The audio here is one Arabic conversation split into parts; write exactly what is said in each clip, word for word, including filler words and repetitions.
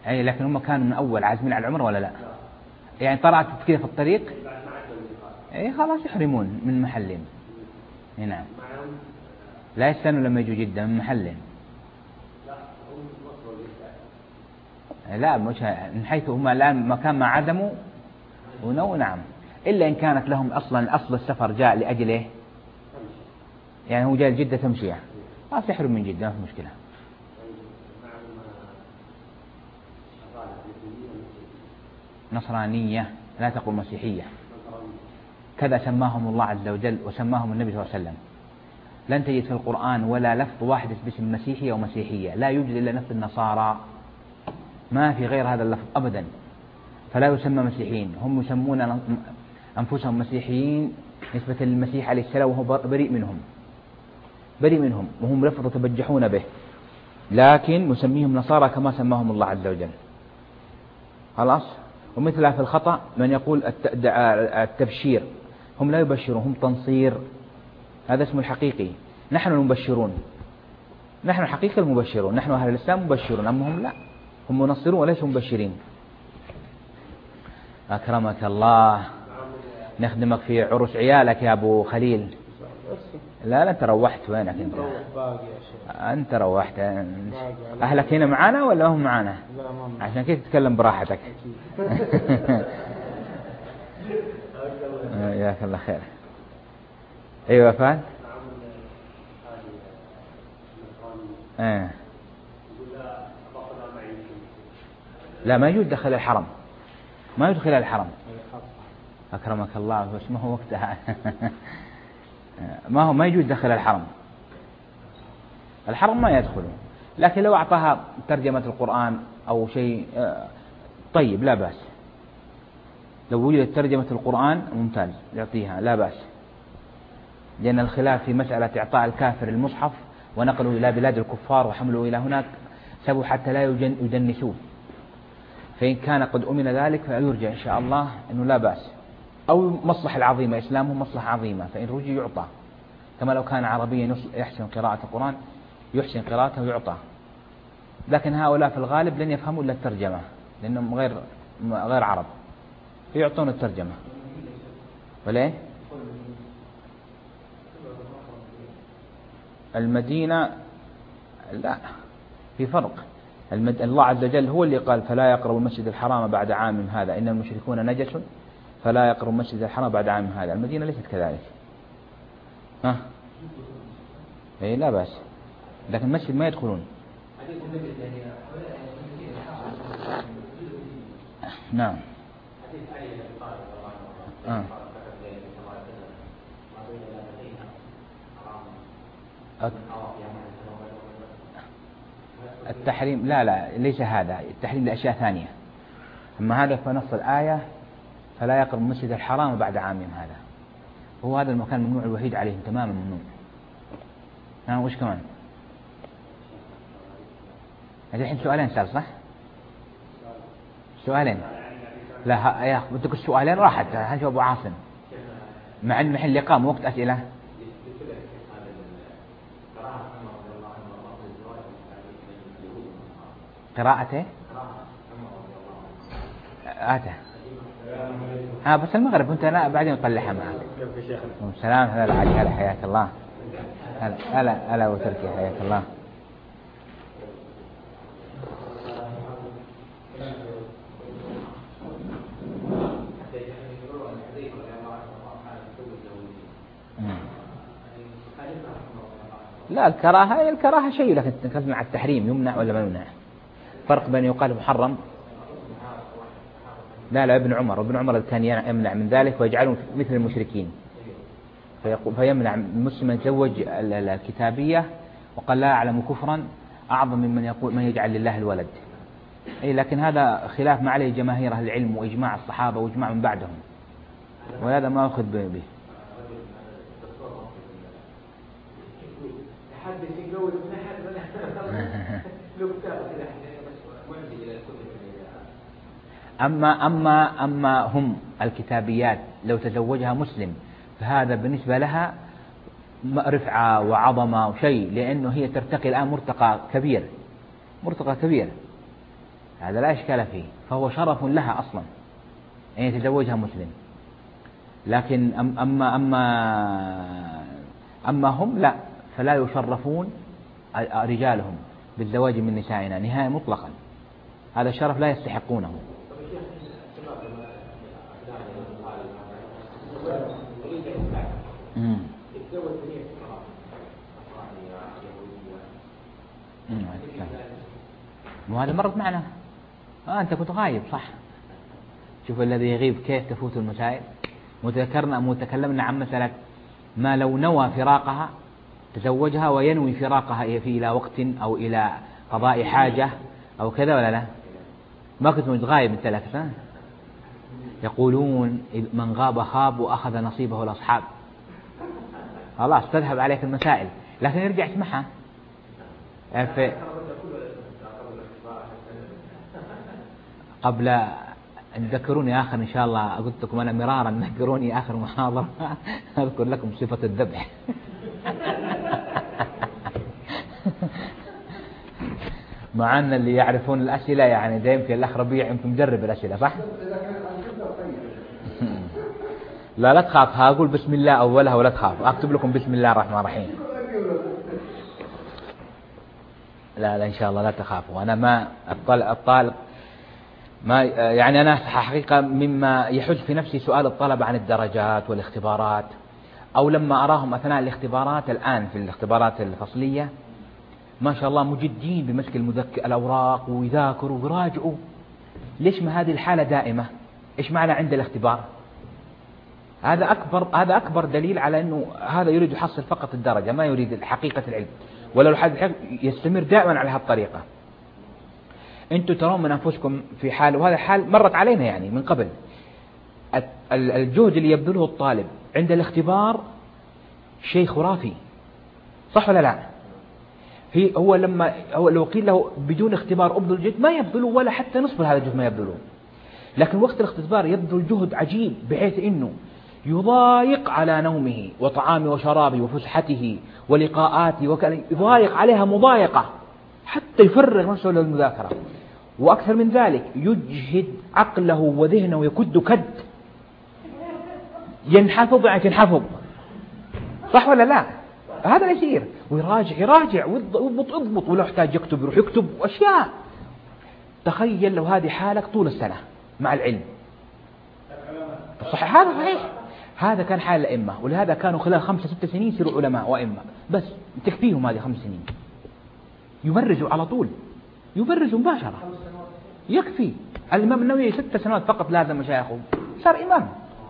أي لكن هم كانوا من أول عازمين على العمرة ولا لا؟ يعني طلعت كذا في الطريق أي خلاص يحرمون من محلين. نعم لا يستنوا لما يجوا جدة من محلين. لا مش من حيث هم الآن مكان ما عدموا ونو. نعم إلا إن كانت لهم أصلا أصل السفر جاء لأجله، يعني هو جاء جدة تمشية خلاص يحرم من جدة ما في مشكلة. نصرانية لا تقول مسيحية، كذا سماهم الله عز وجل وسماهم النبي صلى الله عليه وسلم. لن تجد في القرآن ولا لفظ واحد باسم مسيحية ومسيحية، لا يوجد إلا نفس النصارى، ما في غير هذا اللفظ أبدا. فلا يسمى مسيحيين، هم يسمون أنفسهم مسيحيين نسبة للمسيح عليه السلام وهو بريء منهم بريء منهم وهم لفظ يتبجحون به، لكن نسميهم نصارى كما سماهم الله عز وجل. خلاص. ومثلها في الخطأ من يقول التبشير، هم لا يبشرون، هم تنصير، هذا اسمه الحقيقي. نحن المبشرون، نحن الحقيقة المبشرون، نحن أهل الإسلام مبشرون، أما هم لا، هم منصرون وليسوا مبشرين. أكرمك الله، نخدمك في عرس عيالك يا أبو خليل. لا لا أنت روحت، وينك أنت؟ أنت روحت. أهلك هنا معانا ولا هم معانا؟ عشان كده تتكلم براحتك. جزاك الله خير. أيوة فان. آه. لا ما يجوز دخل الحرم، ما يدخل الحرم. أكرمك الله، بس ما هو وقتها. ما هو ما يجوز دخل الحرم، الحرم ما يدخله، لكن لو أعطاها ترجمة القرآن أو شيء طيب لا بأس. لو وجدت ترجمة القرآن ممتاز يعطيها لا بأس، لأن الخلاف في مسألة إعطاء الكافر المصحف ونقله إلى بلاد الكفار وحمله إلى هناك سبب حتى لا يدنسوه، فإن كان قد أمن ذلك فيرجع إن شاء الله أنه لا بأس. أو مصلحة العظيمة، إسلامه مصلحة عظيمة، فإن رجع يعطى، كما لو كان عربيا يحسن قراءة القرآن يحسن قراءته ويعطى. لكن هؤلاء في الغالب لن يفهموا إلا الترجمة لأنهم غير غير عرب، فيعطون الترجمة. وليه؟ المدينة لا، في فرق. المد... الله عز وجل هو اللي قال فلا يقربوا المسجد الحرام بعد عام هذا إن المشركون نجس فلا يقربوا المسجد الحرام بعد عام هذا. المدينة ليست كذلك. ها إيه لا بأس، لكن المسجد ما يدخلون. نعم. آه. التحريم لا لا ليس هذا التحريم لأشياء ثانية، أما هذا فنص الآية فلا يقرب المسجد الحرام بعد عامهم هذا، هو هذا المكان الممنوع الوحيد عليهم تماما ممنوع. نعم. وش كمان؟ هذه الحين سؤالين سأل صح؟ سؤالين. لا يا بدك السؤالين راحت هنشوف أبو عاصم مع أن الحين لقاء مو وقت أسئلة. قراءته آته ها بس المغرب وانت لا بعدين نطلعها معك. السلام هلا علي هلا حياك الله. هلا هلا هلا وتركي حياك الله. لا الكراهة الكراهة شيء، لكن تتكلم عن التحريم يمنع ولا ما يمنع؟ فرق بين يقال محرم. لا لا ابن عمر ابن عمر كان يمنع من ذلك ويجعلهم مثل المشركين، فيمنع المسلم من يتزوج الكتابية وقال لا أعلم كفرا أعظم ممن يقول من يجعل لله الولد. أي لكن هذا خلاف ما عليه جماهير أهل العلم وإجماع الصحابة وإجماع من بعدهم، وهذا ما أخذ به. أما أما أما هم الكتابيات لو تزوجها مسلم فهذا بالنسبة لها رفعة وعظمة وشيء، لأنه هي ترتقي الآن مرتقى كبير مرتقى كبير هذا لا إشكال فيه، فهو شرف لها أصلا أن يتزوجها مسلم. لكن أما أما أما هم لا، فلا يشرفون رجالهم بالزواج من نسائنا نهاية مطلقا، هذا الشرف لا يستحقونه. وهذا مرت معنا. آه أنت كنت غايب صح. شوف الذي يغيب كيف تفوت المسائل. متذكرنا متكلمنا عن مسألة ما لو نوى فراقها تزوجها وينوي فراقها في إلى وقت أو إلى قضاء حاجة أو كذا ولا لا؟ ما كنت متغايب من ثلاث سنين. يقولون من غاب خاب وأخذ نصيبه الأصحاب. خلاص تذهب عليك المسائل، لكن يرجع اسمعها. قبل أن تذكروني آخر إن شاء الله، قلت لكم أنا مرارا تذكروني آخر محاضرة أذكر لكم صفة الذبح. مع أن اللي يعرفون الأسئلة يعني ده يمكن الأخ ربيع يمكن مجرب الأسئلة صح؟ لا لا تخاف، هقول بسم الله أولها ولا تخاف، أكتب لكم بسم الله الرحمن الرحيم. لا لا إن شاء الله لا تخافوا. أنا ما الطالب ما يعني أنا حقيقة مما يحج في نفسي سؤال الطلبة عن الدرجات والاختبارات، أو لما أراهم أثناء الاختبارات الآن في الاختبارات الفصلية ما شاء الله مجدين بمسك المذكر الأوراق ويذاكروا ويراجعوا. ليش ما هذه الحالة دائمة؟ إيش معنى عند الاختبار؟ هذا أكبر هذا أكبر دليل على أنه هذا يريد يحصل فقط الدرجة، ما يريد حقيقة العلم. ولو الحد يستمر دائما على هالطريقة. أنتم ترون من أنفسكم في حال، وهذا حال مرت علينا يعني من قبل، الجهد اللي يبذله الطالب عند الاختبار شيء خرافي صح ولا لا؟ هي هو لما هو لو قيل له بدون اختبار أبذل جهد ما يبذله ولا حتى نصف هذا الجهد ما يبذله، لكن وقت الاختبار يبذل جهد عجيب بحيث إنه يضايق على نومه وطعامه وشرابه وفسحته ولقاءاته وكذا، يضايق عليها مضايقة حتى يفرغ نفسه للمذاكرة. وأكثر من ذلك يجهد عقله وذهنه يكد كد، ينحفظ يعني تنحفظ صح ولا لا؟ هذا يصير ويراجع يراجع ويضبط اضبط، ولو احتاج يكتب يروح يكتب وأشياء. تخيل لو هذه حالك طول السنة مع العلم. صحيح هذا صحيح، هذا كان حال الأئمة، ولهذا كانوا خلال خمسة ست سنين يصيروا علماء وأئمة، بس تكفيهم هذه خمس سنين يبرزوا على طول، يبرزوا مباشرة يكفي. الإمام النووي ست سنوات فقط لازم مشايخه صار إمام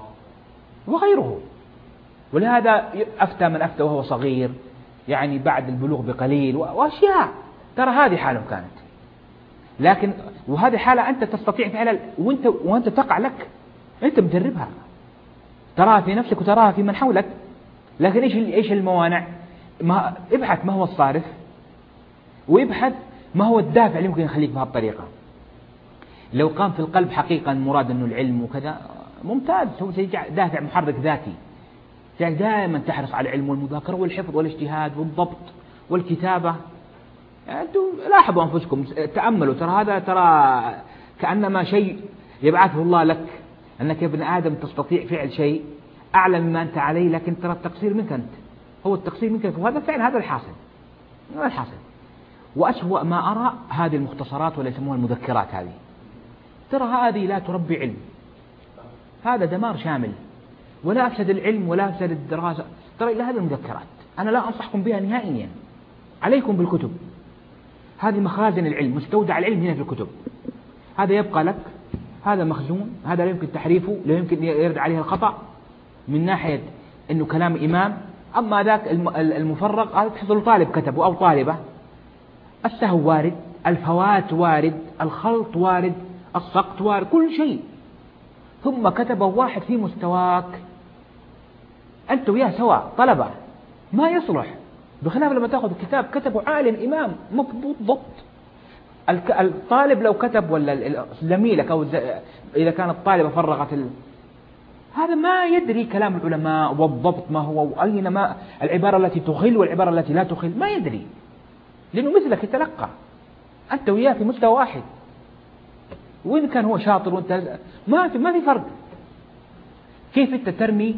وغيره. ولهذا أفتى من أفتى وهو صغير يعني بعد البلوغ بقليل وأشياء. ترى هذه حاله كانت، لكن وهذه حالة أنت تستطيع فعلا وأنت وأنت تقع لك، أنت مجربها تراها في نفسك وتراها في من حولك. لكن إيش إيش الموانع؟ ما ابحث ما هو الصارف، وابحث ما هو الدافع اللي ممكن يخليك بهالطريقة. لو قام في القلب حقيقة مراد إنه العلم وكذا ممتاز، هو دافع محرك ذاتي، دائما تحرص على العلم والمذاكرة والحفظ والاجتهاد والضبط والكتابة. يعني أنتم لاحظوا أنفسكم تأملوا، ترى هذا ترى كأنما شيء يبعثه الله لك، أنك يا ابن آدم تستطيع فعل شيء أعلى مما أنت عليه، لكن ترى التقصير منك أنت، هو التقصير منك، وهذا فعل هذا الحاصل هذا الحاصل. وأسوأ ما أرى هذه المختصرات ولا يسموها المذكرات، هذه ترى هذه لا تربي علم، هذا دمار شامل، ولا أفسد العلم ولا أفسد الدراسة. ترى إلى هذه المذكرات أنا لا أنصحكم بها نهائيا، عليكم بالكتب، هذه مخازن العلم، مستودع العلم هنا في الكتب. هذا يبقى لك، هذا مخزون، هذا لا يمكن تحريفه، لا يمكن يرد عليه الخطأ من ناحية أنه كلام إمام. أما ذاك المفرغ هذا تحصل طالب كتبه أو طالبة، السهو وارد، الفوات وارد، الخلط وارد، السقط وارد، كل شيء. ثم كتبه واحد في مستواك أنت وياه سوا طلبة، ما يصلح. بخلاف لما تأخذ الكتاب كتبه عالم إمام مضبوط ضبط. الطالب لو كتب ولا زميلك أو إذا كانت الطالبة فرغت ال... هذا ما يدري كلام العلماء والضبط ما هو، وأين ما العبارة التي تخل والعبارة التي لا تخل، ما يدري، لأنه مثلك يتلقى أنت وياه في مستوى واحد. وإن كان هو شاطر وأنت ما في ما في فرق. كيف أنت ترمي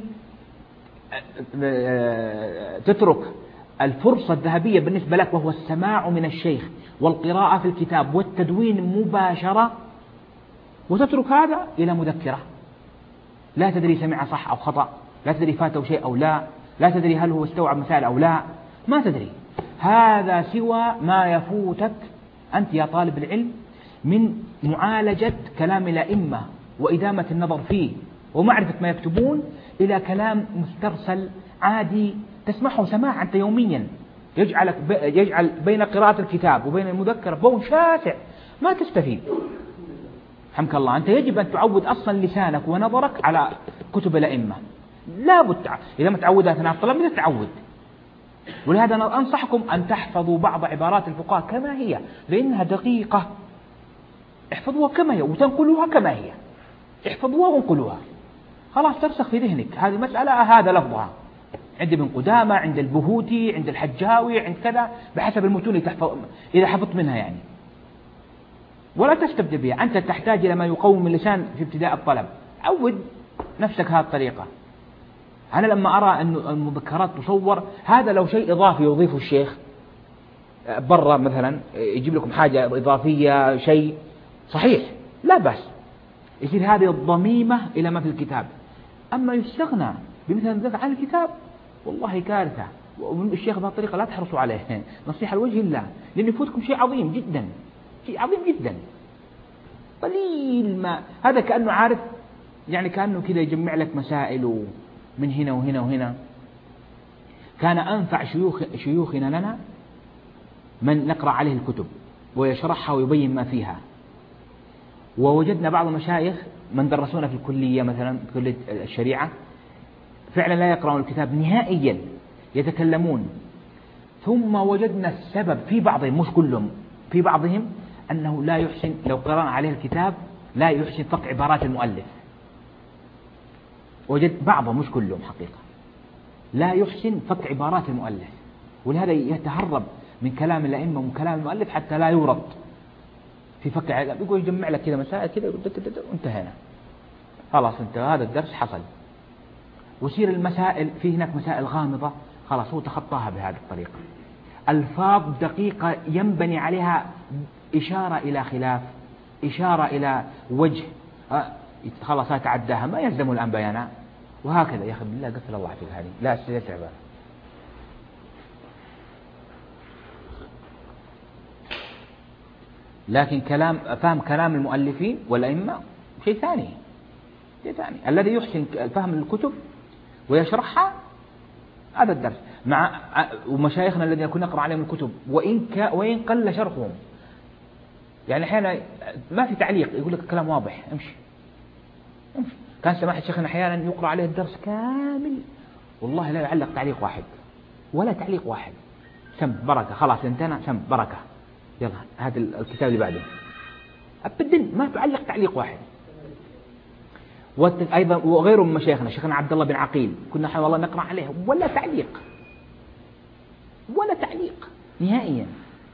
تترك الفرصة الذهبية بالنسبة لك وهو السماع من الشيخ والقراءة في الكتاب والتدوين مباشرة، وتترك هذا إلى مذكرة لا تدري سمع صح أو خطأ، لا تدري فاته شيء أو لا، لا تدري هل هو استوعب مسائل أو لا، ما تدري. هذا سوى ما يفوتك أنت يا طالب العلم من معالجة كلام الأئمة وإدامة النظر فيه ومعرفة ما يكتبون إلى كلام مسترسل عادي تسمعه سماع أنت يوميا، يجعلك يجعل بين قراءة الكتاب وبين المذكرة بون شاسع ما تستفيد. حمك الله، أنت يجب أن تعود أصلا لسانك ونظرك على كتب الأئمة، لا بد. إذا ما تعودها أثناء الطلب لا تعود. ولهذا أنا أنصحكم أن تحفظوا بعض عبارات الفقهاء كما هي، لأنها دقيقة. احفظوها كما هي وتنقلوها كما هي، احفظوها وانقلوها، خلاص ترسخ في ذهنك. هذه مسألة هذا لفظها عند ابن قدامة، عند البهوتي، عند الحجاوي، عند كذا، بحسب المتون اللي تحفظ إذا حفظت منها يعني. ولا تستبدل بها، أنت تحتاج إلى ما يقوم اللسان في ابتداء الطلب. عود نفسك هذه الطريقة. أنا لما أرى أن المذكرات تصور، هذا لو شيء إضافي يضيفه الشيخ برا مثلا، يجيب لكم حاجة إضافية شيء صحيح لا بأس، يصير هذه الضميمة إلى ما في الكتاب. أما يستغنى بمثل ذلك عن الكتاب والله كارثة. والشيخ بهذه الطريقة لا تحرصوا عليه، نصيحة لوجه الله، لأن يفوتكم شيء عظيم جدا، شيء عظيم جدا. قليل ما هذا كأنه عارف يعني، كأنه كذا يجمع لك مسائل من هنا وهنا وهنا. كان أنفع شيوخ شيوخنا لنا من نقرأ عليه الكتب ويشرحها ويبين ما فيها. ووجدنا بعض المشايخ من درسونا في الكلية مثلا في كلية الشريعة فعلا لا يقرأون الكتاب نهائيا، يتكلمون. ثم وجدنا السبب في بعضهم، مش كلهم، في بعضهم أنه لا يحسن لو قرأنا عليه الكتاب لا يحسن فك عبارات المؤلف. وجد بعضهم مش كلهم حقيقة لا يحسن فك عبارات المؤلف، ولهذا يتهرب من كلام الأئمة ومن كلام المؤلف حتى لا يورط في فك عبارات. يقول يجمع لك كذا مسائل كذا وانتهينا خلاص، انت هذا الدرس حصل. ويصير المسائل في هناك مسائل غامضة خلاص هو تخطاها بهذه الطريقة. ألفاظ دقيقة ينبني عليها إشارة إلى خلاف، إشارة إلى وجه، خلاص تعداها ما يلزم الآن بيانها، وهكذا. يا أخي بالله قفل الله فيك هذه لا استيعب. لكن كلام فهم كلام المؤلفين والأئمة شيء ثاني، شيء ثاني. الذي يحسن فهم الكتب ويشرحها هذا الدرس مع ومشايخنا الذين كنا نقرأ عليهم الكتب وإن ك وإن قل شرحهم. يعني أحيانا ما في تعليق، يقول لك الكلام واضح امشي امشي. كان سماحة شيخنا أحيانا يقرأ عليه الدرس كامل والله لا يعلق تعليق واحد ولا تعليق واحد، سم بركة خلاص انتهينا، سم بركة يلا هذا الكتاب اللي بعده، أبدا ما تعلق تعليق واحد. وأيضا وغيره من مشايخنا، شيخنا عبد الله بن عقيل كنا حول الله نقرأ عليه ولا تعليق ولا تعليق نهائيا.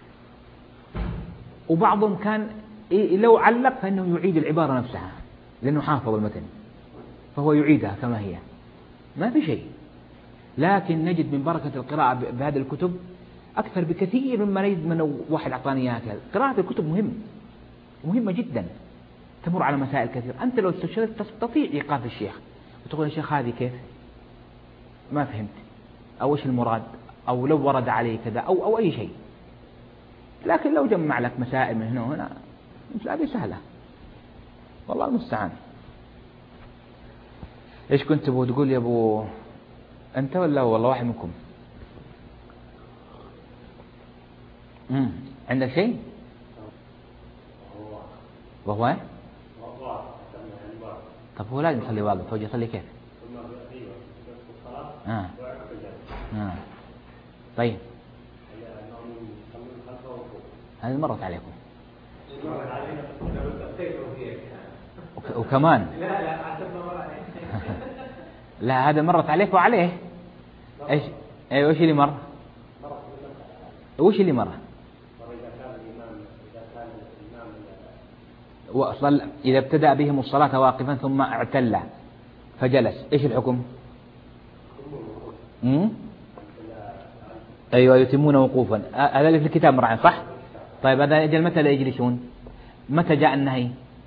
وبعضهم كان لو علق فإنه يعيد العبارة نفسها لأنه حافظ المتن فهو يعيدها كما هي، ما في شيء. لكن نجد من بركة القراءة بهذه الكتب أكثر بكثير مما نجد من واحد أعطاني إياها. قراءة الكتب مهم مهمة جدا، تمر على مسائل كثيرة. أنت لو استشرت تستطيع إيقاف الشيخ وتقول يا شيخ هذه كيف ما فهمت، أو إيش المراد، أو لو ورد عليه كذا أو أو أي شيء. لكن لو جمع لك مسائل من هنا وهنا هذه سهلة والله المستعان. إيش كنت تبغى تقول يا أبو أنت ولا والله واحد منكم؟ امم عندك شيء؟ وهو طب هو لازم يصلي واقف، هو يصلي كيف؟ آه. آه. طيب هذه مرت عليكم وكمان لا هذا مرت عليك وعليه. ايش ايوه ايش اللي مر؟ وش اللي مر؟ وصل إذا ابتدأ بهم الصلاة واقفا ثم اعتل فجلس، إيش الحكم؟ مم؟ أيوة يتمون وقوفا، هذا اللي في الكتاب مرعين صح؟ طيب هذا أجل متى لا يجلسون؟ متى جاء النهي؟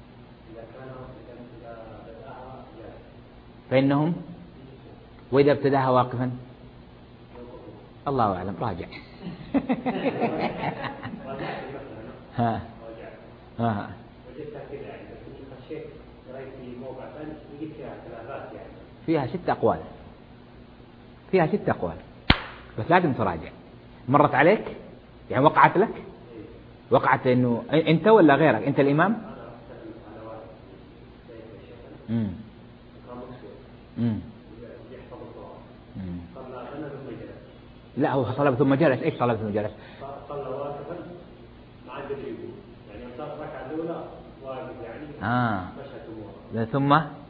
فإنهم وإذا ابتداها واقفا الله أعلم راجع. ها ها فيها ست أقوال، فيها ست أقوال بس لازم تراجع. مرت عليك يعني وقعت لك، وقعت إنه أنت ولا غيرك، أنت الإمام؟ امم امم لا هو صلى ثم جلس، ايش صلى ثم جلس؟ صلى واقفا مع التدريب، يعني صار الركعه الاولى واقف يعني اه مشى ثم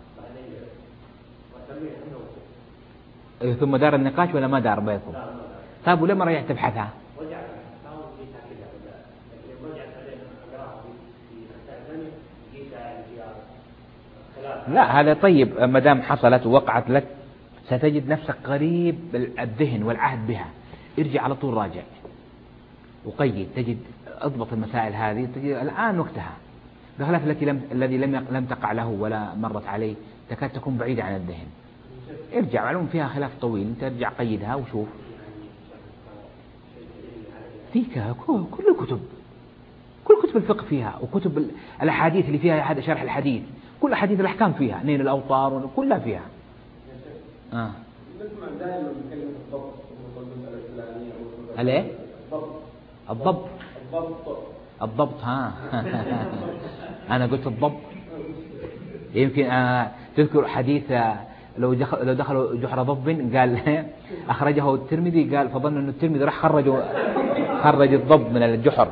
ثم دار النقاش ولا ما دار بينكم؟ طيب ولما رجعت تبحثها؟ رجعت لقيتها كذا، لكن رجعت علينا اقراها في الثانيه لقيتها خلاف. لا هذا طيب، ما دام حصلت ووقعت لك ستجد نفسك قريب الذهن والعهد بها، ارجع على طول راجع وقيد، تجد اضبط المسائل هذه، تجد الآن وقتها، بخلاف التي لم الذي لم لم تقع له ولا مرت عليه تكاد تكون بعيدة عن الذهن. ارجع، معلوم فيها خلاف طويل، انت ارجع قيدها وشوف. فيك كل الكتب، كل كتب الفقه فيها، وكتب الأحاديث اللي فيها شرح الحديث، كل أحاديث الأحكام فيها، نيل الأوطار كلها فيها. آه. نسمع دائما كلمة الضبط في المسألة الفلانية. الايه؟ الضبط. الضبط. الضبط ها. أنا قلت الضبط. يمكن آه تذكر حديث آه لو دخل لو دخلوا جحر ضب قال أخرجه الترمذي، قال فظن إنه الترمذي راح خرجوا خرج الضب من الجحر.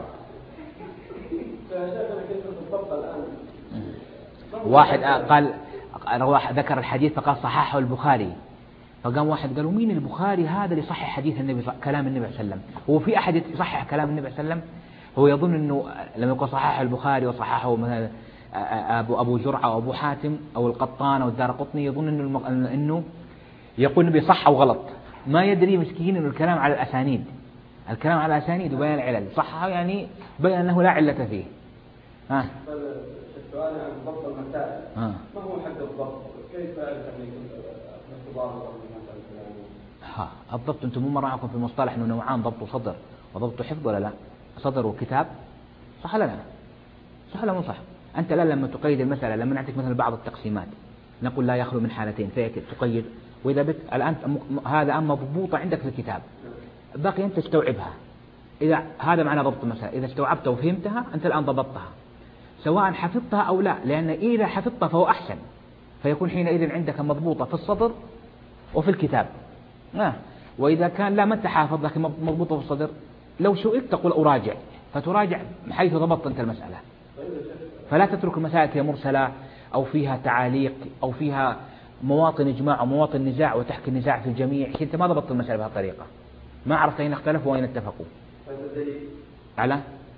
واحد آه قال ذكر الحديث فقال صححه البخاري، فقام واحد قالوا مين البخاري هذا اللي صحح حديث النبي كلام النبي صلى الله عليه وسلم؟ هو في أحد يصحح كلام النبي صلى الله عليه وسلم؟ هو يظن إنه لما يقول صححه البخاري وصححه مثلا أبو أبو زرعة أو أبو حاتم أو القطان أو الدارقطني، يظن إنه الم... إنه يقول النبي صح أو غلط، ما يدري مسكين إنه الكلام على الأسانيد، الكلام على الأسانيد وبيان العلل، صححه يعني بين أنه لا علة فيه. ها السؤال عن ضبط المسائل، ها ما هو حد الضبط؟ كيف أعرف أن الاختبار ها الضبط؟ أنتم مو مراعكم في المصطلح إنه نوعان، ضبط صدر وضبط حفظ ولا لا؟ صدر وكتاب، صح ولا لا؟ صح ولا مو صح؟ أنت لا لما تقيد المسألة، لما نعطيك مثلا بعض التقسيمات نقول لا يخلو من حالتين فيك تقيد، وإذا بك الآن هذا أما مضبوطة عندك في الكتاب باقي أنت تستوعبها، إذا هذا معنى ضبط المسألة، إذا استوعبتها وفهمتها أنت الآن ضبطتها سواء حفظتها أو لا، لأن إذا حفظتها فهو أحسن، فيكون حينئذ عندك مضبوطة في الصدر وفي الكتاب. آه. وإذا كان لا ما أنت حافظ لكن مضبوطة في الصدر، لو سئلت تقول أراجع، فتراجع حيث ضبطت أنت المسألة، فلا تترك المسائل هي مرسلة أو فيها تعاليق أو فيها مواطن إجماع أو مواطن نزاع وتحكي النزاع في الجميع، أنت ما ضبطت المسألة بهذه الطريقة، ما عرفت أين اختلفوا وأين اتفقوا. على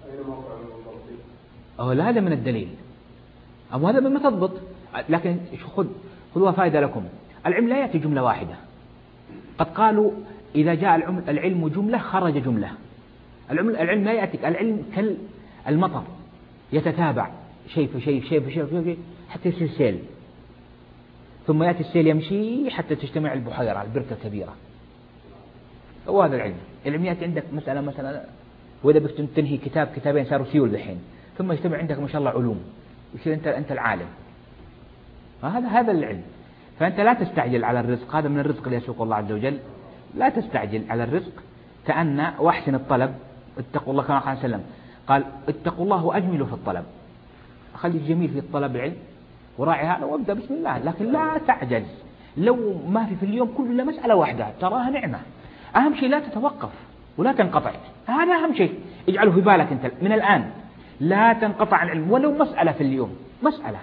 أو لا هذا من الدليل أو هذا من ما تضبط، لكن خذ خذوها فائدة لكم. العلم لا يأتي جملة واحدة، قد قالوا إذا جاء العلم جملة خرج جملة. العلم العلم لا يأتيك، العلم كالمطر يتتابع شيء في شيء شيء في شيء في شيء حتى يصير سيل، ثم يأتي السيل يمشي حتى تجتمع البحيرة البركة الكبيرة. هو هذا العلم. العلم يأتي عندك مسألة مثلا، وإذا بك تنهي كتاب كتابين صاروا سيول دحين، ثم يجتمع عندك ما شاء الله علوم، يصير أنت أنت العالم. هذا هذا العلم. فأنت لا تستعجل على الرزق، هذا من الرزق اللي يسوق الله عز وجل، لا تستعجل على الرزق، تأنى واحسن الطلب، اتقوا الله كما قال سلم قال اتقوا الله وأجملوا في الطلب، خلي الجميل في الطلب العلم وراعي هذا وابدأ بسم الله، لكن لا تعجز. لو ما في في اليوم كله مسألة واحدة تراها نعمة، أهم شيء لا تتوقف ولا تنقطع، هذا أهم شيء اجعله في بالك أنت من الآن، لا تنقطع عن العلم ولو مسألة في اليوم، مسألة.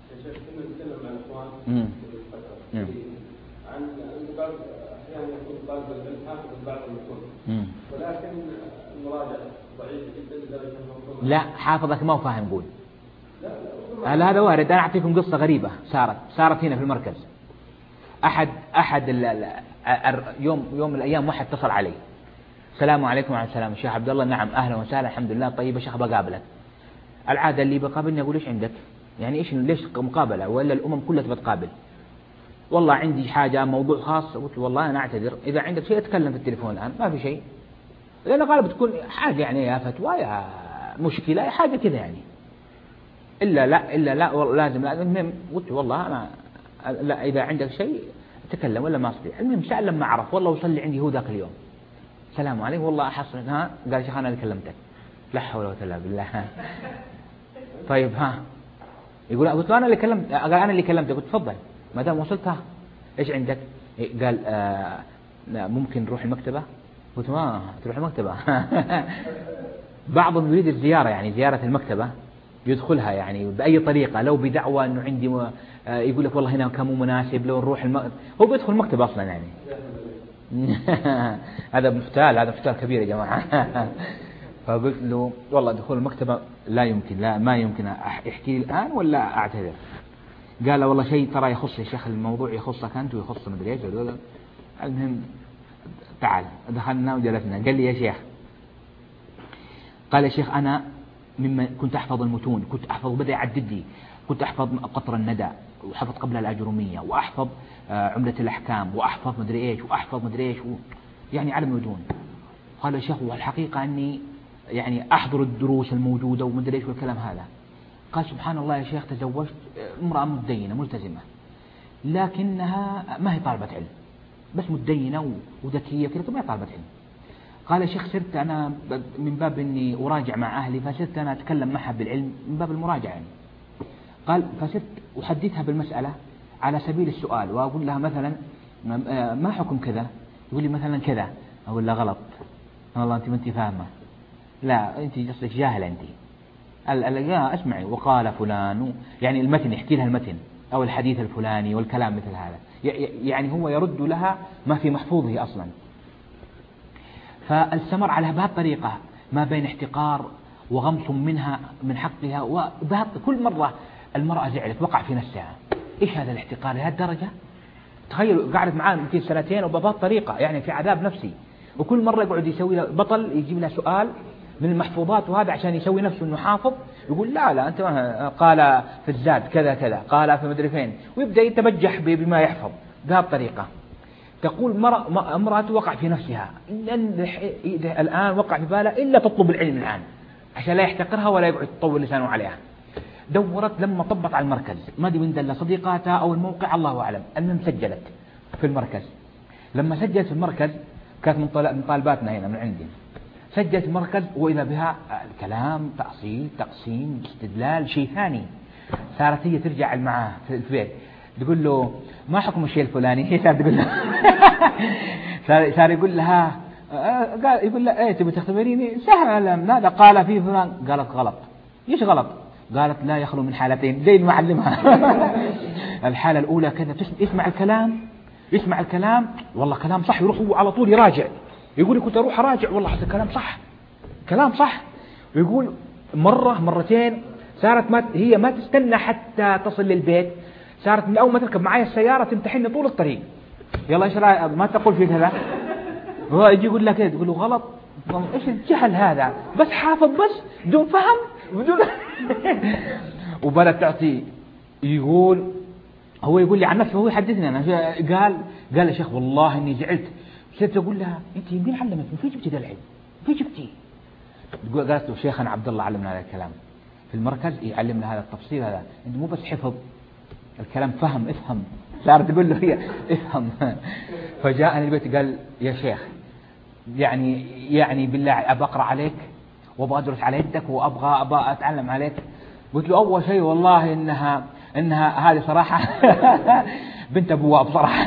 امم امم عن بعض أحيانا يكون طالب العلم حافظ بعض المتون، ولكن المراجعة ضعيفة جدا لدرجة أنه لا حافظك ما هو فاهم، قول لا لا هل هذا وارد؟ أنا أعطيكم قصة غريبة صارت صارت هنا في المركز. أحد أحد ال ال يوم يوم من الأيام واحد اتصل علي، السلام عليكم. وعليكم السلام الشيخ عبد الله. نعم أهلا وسهلا الحمد لله طيب يا شيخ بقابلك. العادة اللي بقابلني أقول إيش عندك؟ يعني إيش ليش مقابلة ولا الأمم كلها تبى تقابل؟ والله عندي حاجة موضوع خاص. قلت والله أنا أعتذر، إذا عندك شيء أتكلم في التليفون الآن، ما في شيء، لأن غالبا بتكون حاجة يعني يا فتوى يا مشكلة حاجة كذا يعني، إلا لا إلا لا لازم لازم. المهم قلت والله أنا لا، إذا عندك شيء تكلم ولا ما أستطيع. المهم سأل لما عرف والله وصل لي عندي هو ذاك اليوم، السلام عليكم والله أحصل ها. قال شيخ أنا اللي كلمتك. لا حول ولا قوة بالله. طيب ها، يقول قلت له أنا اللي كلمت. قال أنا اللي كلمتك. قلت تفضل ما دام وصلتها إيش عندك؟ قال آه ممكن نروح المكتبة. قلت ما تروح المكتبة. بعضهم يريد الزيارة، يعني زيارة المكتبة يدخلها يعني بأي طريقة، لو بدعوة أنه عندي م... آه يقول لك والله هنا كان مو مناسب لو نروح الم... هو بيدخل المكتبة أصلا يعني. هذا مفتال، هذا مفتال كبير يا جماعة. فقلت له والله دخول المكتبة لا يمكن، لا ما يمكن احكي الآن ولا أعتذر. قال والله شيء ترى يخص يا شيخ، الموضوع يخصك أنت ويخص مدري ايش. المهم تعال، دخلنا وجلسنا. قال لي يا شيخ، قال يا شيخ أنا مما كنت أحفظ المتون، كنت أحفظ بدأ يعدد لي، كنت أحفظ قطر الندى وحفظ قبل الأجرومية وأحفظ عملة الأحكام وأحفظ مدري ايش وأحفظ مدري ايش و... يعني على المدون. قال يا شيخ والحقيقة أني يعني أحضر الدروس الموجودة ومدري ايش والكلام هذا. قال سبحان الله يا شيخ تزوجت امرأة متدينة ملتزمة، لكنها ما هي طالبة علم، بس متدينة وذكية كذا ما هي طالبة علم. قال يا شيخ صرت أنا من باب إني أراجع مع أهلي، فصرت أنا أتكلم معها بالعلم من باب المراجعة يعني. قال فصرت أحدثها بالمسألة على سبيل السؤال، وأقول لها مثلا ما حكم كذا، يقول لي مثلا كذا، أقول لها غلط والله أنت ما أنت فاهمة، لا أنت قصدك جاهلة أنت. لا اسمعي وقال فلان، يعني المتن يحكي لها المتن أو الحديث الفلاني والكلام مثل هذا، يعني هو يرد لها ما في محفوظه أصلا. فاستمر على بهالطريقة ما بين احتقار وغمص منها من حقها، وكل مرة المرأة زعلت وقع في نفسها إيش هذا الاحتقار لهالدرجة. تخيلوا قعدت معاه يمكن سنتين وبهالطريقة يعني في عذاب نفسي، وكل مرة يقعد يسوي له بطل يجيب له سؤال من المحفوظات وهذا عشان يسوي نفسه انه حافظ، يقول لا لا انت قال في الزاد كذا كذا، قال في مدري فين، ويبدا يتبجح بما يحفظ بهالطريقة. تقول مرأة امرأة وقع في نفسها الآن، وقع في بالها إلا تطلب العلم الآن عشان لا يحتقرها ولا يقعد يطول لسانه عليها. دورت لما طبت على المركز ما دي من دل صديقاتها أو الموقع الله أعلم، المهم سجلت في المركز. لما سجلت في المركز كانت من طالباتنا هنا من عندي، سجلت المركز وإذا بها الكلام تأصيل تقسيم استدلال شيء ثاني. صارت هي ترجع معاه في البيت تقول له ما حكم الشيء الفلاني، هي صارت تقول له صار يقول لها قال يقول لها ايه تبي تختبريني سهل هذا، قال فيه فلان، قالت غلط. ايش غلط؟ قالت لا يخلو من حالتين زي المعلمها. الحالة الأولى كذا يسمع الكلام يسمع الكلام والله كلام صح، يروح هو على طول يراجع، يقول كنت أروح أراجع والله هذا كلام صح كلام صح. ويقول مرة مرتين صارت ما هي ما تستنى حتى تصل للبيت، صارت من أول ما تركب معي السيارة تمتحني طول الطريق، يلا إيش رأيك ما تقول في كذا، هو يجي يقول لك تقول له غلط، إيش الجهل هذا، بس حافظ بس بدون فهم بدون. وبدأت تعطي يقول هو يقول لي عن نفسه، هو يحدثني أنا، قال قال يا شيخ والله إني زعلت، صرت أقول لها أنت مين علمك، من فين جبتي ذا العلم، فين جبتي؟ قالت له شيخنا عبد الله علمنا هذا الكلام في المركز، يعلمنا هذا التفصيل هذا، أنت مو بس حفظ الكلام فهم افهم. صارت تقول له هي افهم. فجاءني البيت قال يا شيخ يعني يعني بالله أبى أقرأ عليك وأبغى أدرس على يدك وأبغى أبغى أتعلم عليك. قلت له أول شيء والله إنها إنها هذه صراحة بنت أبواب صراحة.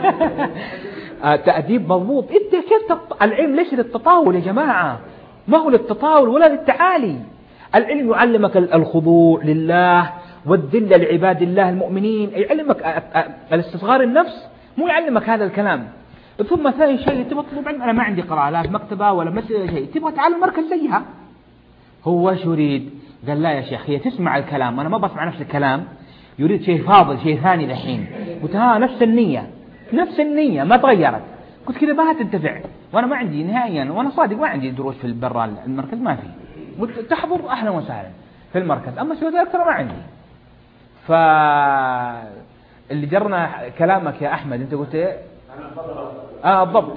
تأديب مضبوط. أنت كيف تط... العلم ليس للتطاول يا جماعة، ما هو للتطاول ولا للتعالي. العلم يعلمك الخضوع لله والذل لعباد الله المؤمنين، يعلمك الاستصغار النفس، مو يعلمك هذا الكلام. ثم ثاني شيء تبغى تطلب علم، أنا ما عندي قراءة لا في مكتبة ولا مسألة شيء، تبغى تعلم مركز زيها. هو شو يريد قال لا يا شيخ هي تسمع الكلام، أنا ما بسمع نفس الكلام، يريد شيء فاضل شيء ثاني الحين. قلت ها نفس النية نفس النية ما تغيرت. قلت كذا ما هتنتفع، وأنا ما عندي نهائيا، وأنا صادق ما عندي دروس في البرا المركز ما في. قلت تحضر أهلا وسهلا في المركز، أما سويت أكثر ما عندي. فاللي جرنا كلامك يا أحمد أنت قلت إيه؟ آه بالضبط.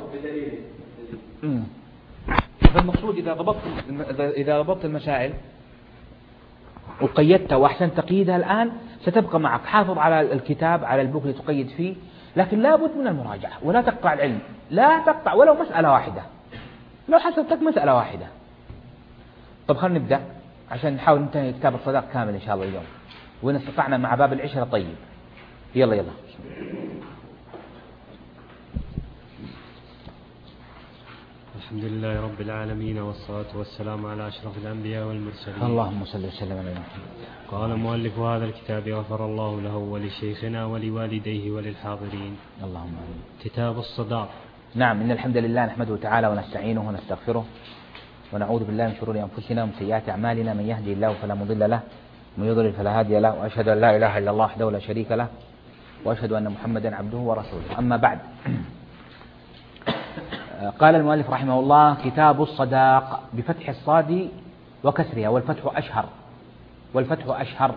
فالمقصود إذا ضبطت إذا ضبطت المسائل وقيدتها وأحسن تقييدها الآن ستبقى معك. حافظ على الكتاب على البوك اللي تقيد فيه، لكن لا بد من المراجعة، ولا تقطع العلم، لا تقطع ولو مسألة واحدة، لو حسبتك مسألة واحدة. طب خلينا نبدأ عشان نحاول ننتهي كتاب الصداق كامل إن شاء الله اليوم، وإن استطعنا مع باب العشرة طيب. يلا يلا. الحمد لله رب العالمين، والصلاة والسلام على أشرف الأنبياء والمرسلين. اللهم صل وسلم على محمد. قال مؤلف هذا الكتاب غفر الله له ولشيخنا ولوالديه وللحاضرين. اللهم آمين. كتاب الصداق. نعم، إن الحمد لله نحمده تعالى ونستعينه ونستغفره ونعوذ بالله من شرور أنفسنا ومن سيئات أعمالنا، من يهدي الله فلا مضل له ومن يضلل فلا هادي له، وأشهد أن لا إله إلا الله وحده لا شريك له، وأشهد أن محمدا عبده ورسوله. أما بعد، قال المؤلف رحمه الله: كتاب الصداق بفتح الصاد وكسرها، والفتح أشهر والفتح أشهر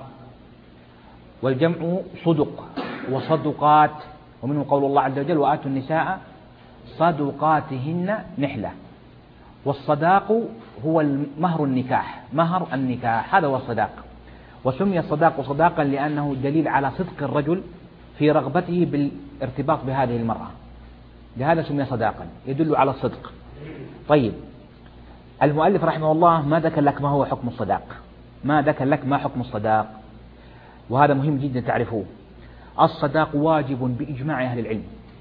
والجمع صدق وصدقات، ومنه قول الله عز وجل: وآتوا النساء صدقاتهن نحلة. والصداق هو مهر النكاح، مهر النكاح هذا هو الصداق. وسمي الصداق صداقا لأنه دليل على صدق الرجل في رغبته بالارتباط بهذه المرأة، لهذا سمي صداقا، يدل على الصدق. طيب، المؤلف رحمه الله ما ذكر لك ما هو حكم الصداق، ما ذكر لك ما حكم الصداق، وهذا مهم جدا تعرفوه. الصداق واجب بإجماع أهل العلم،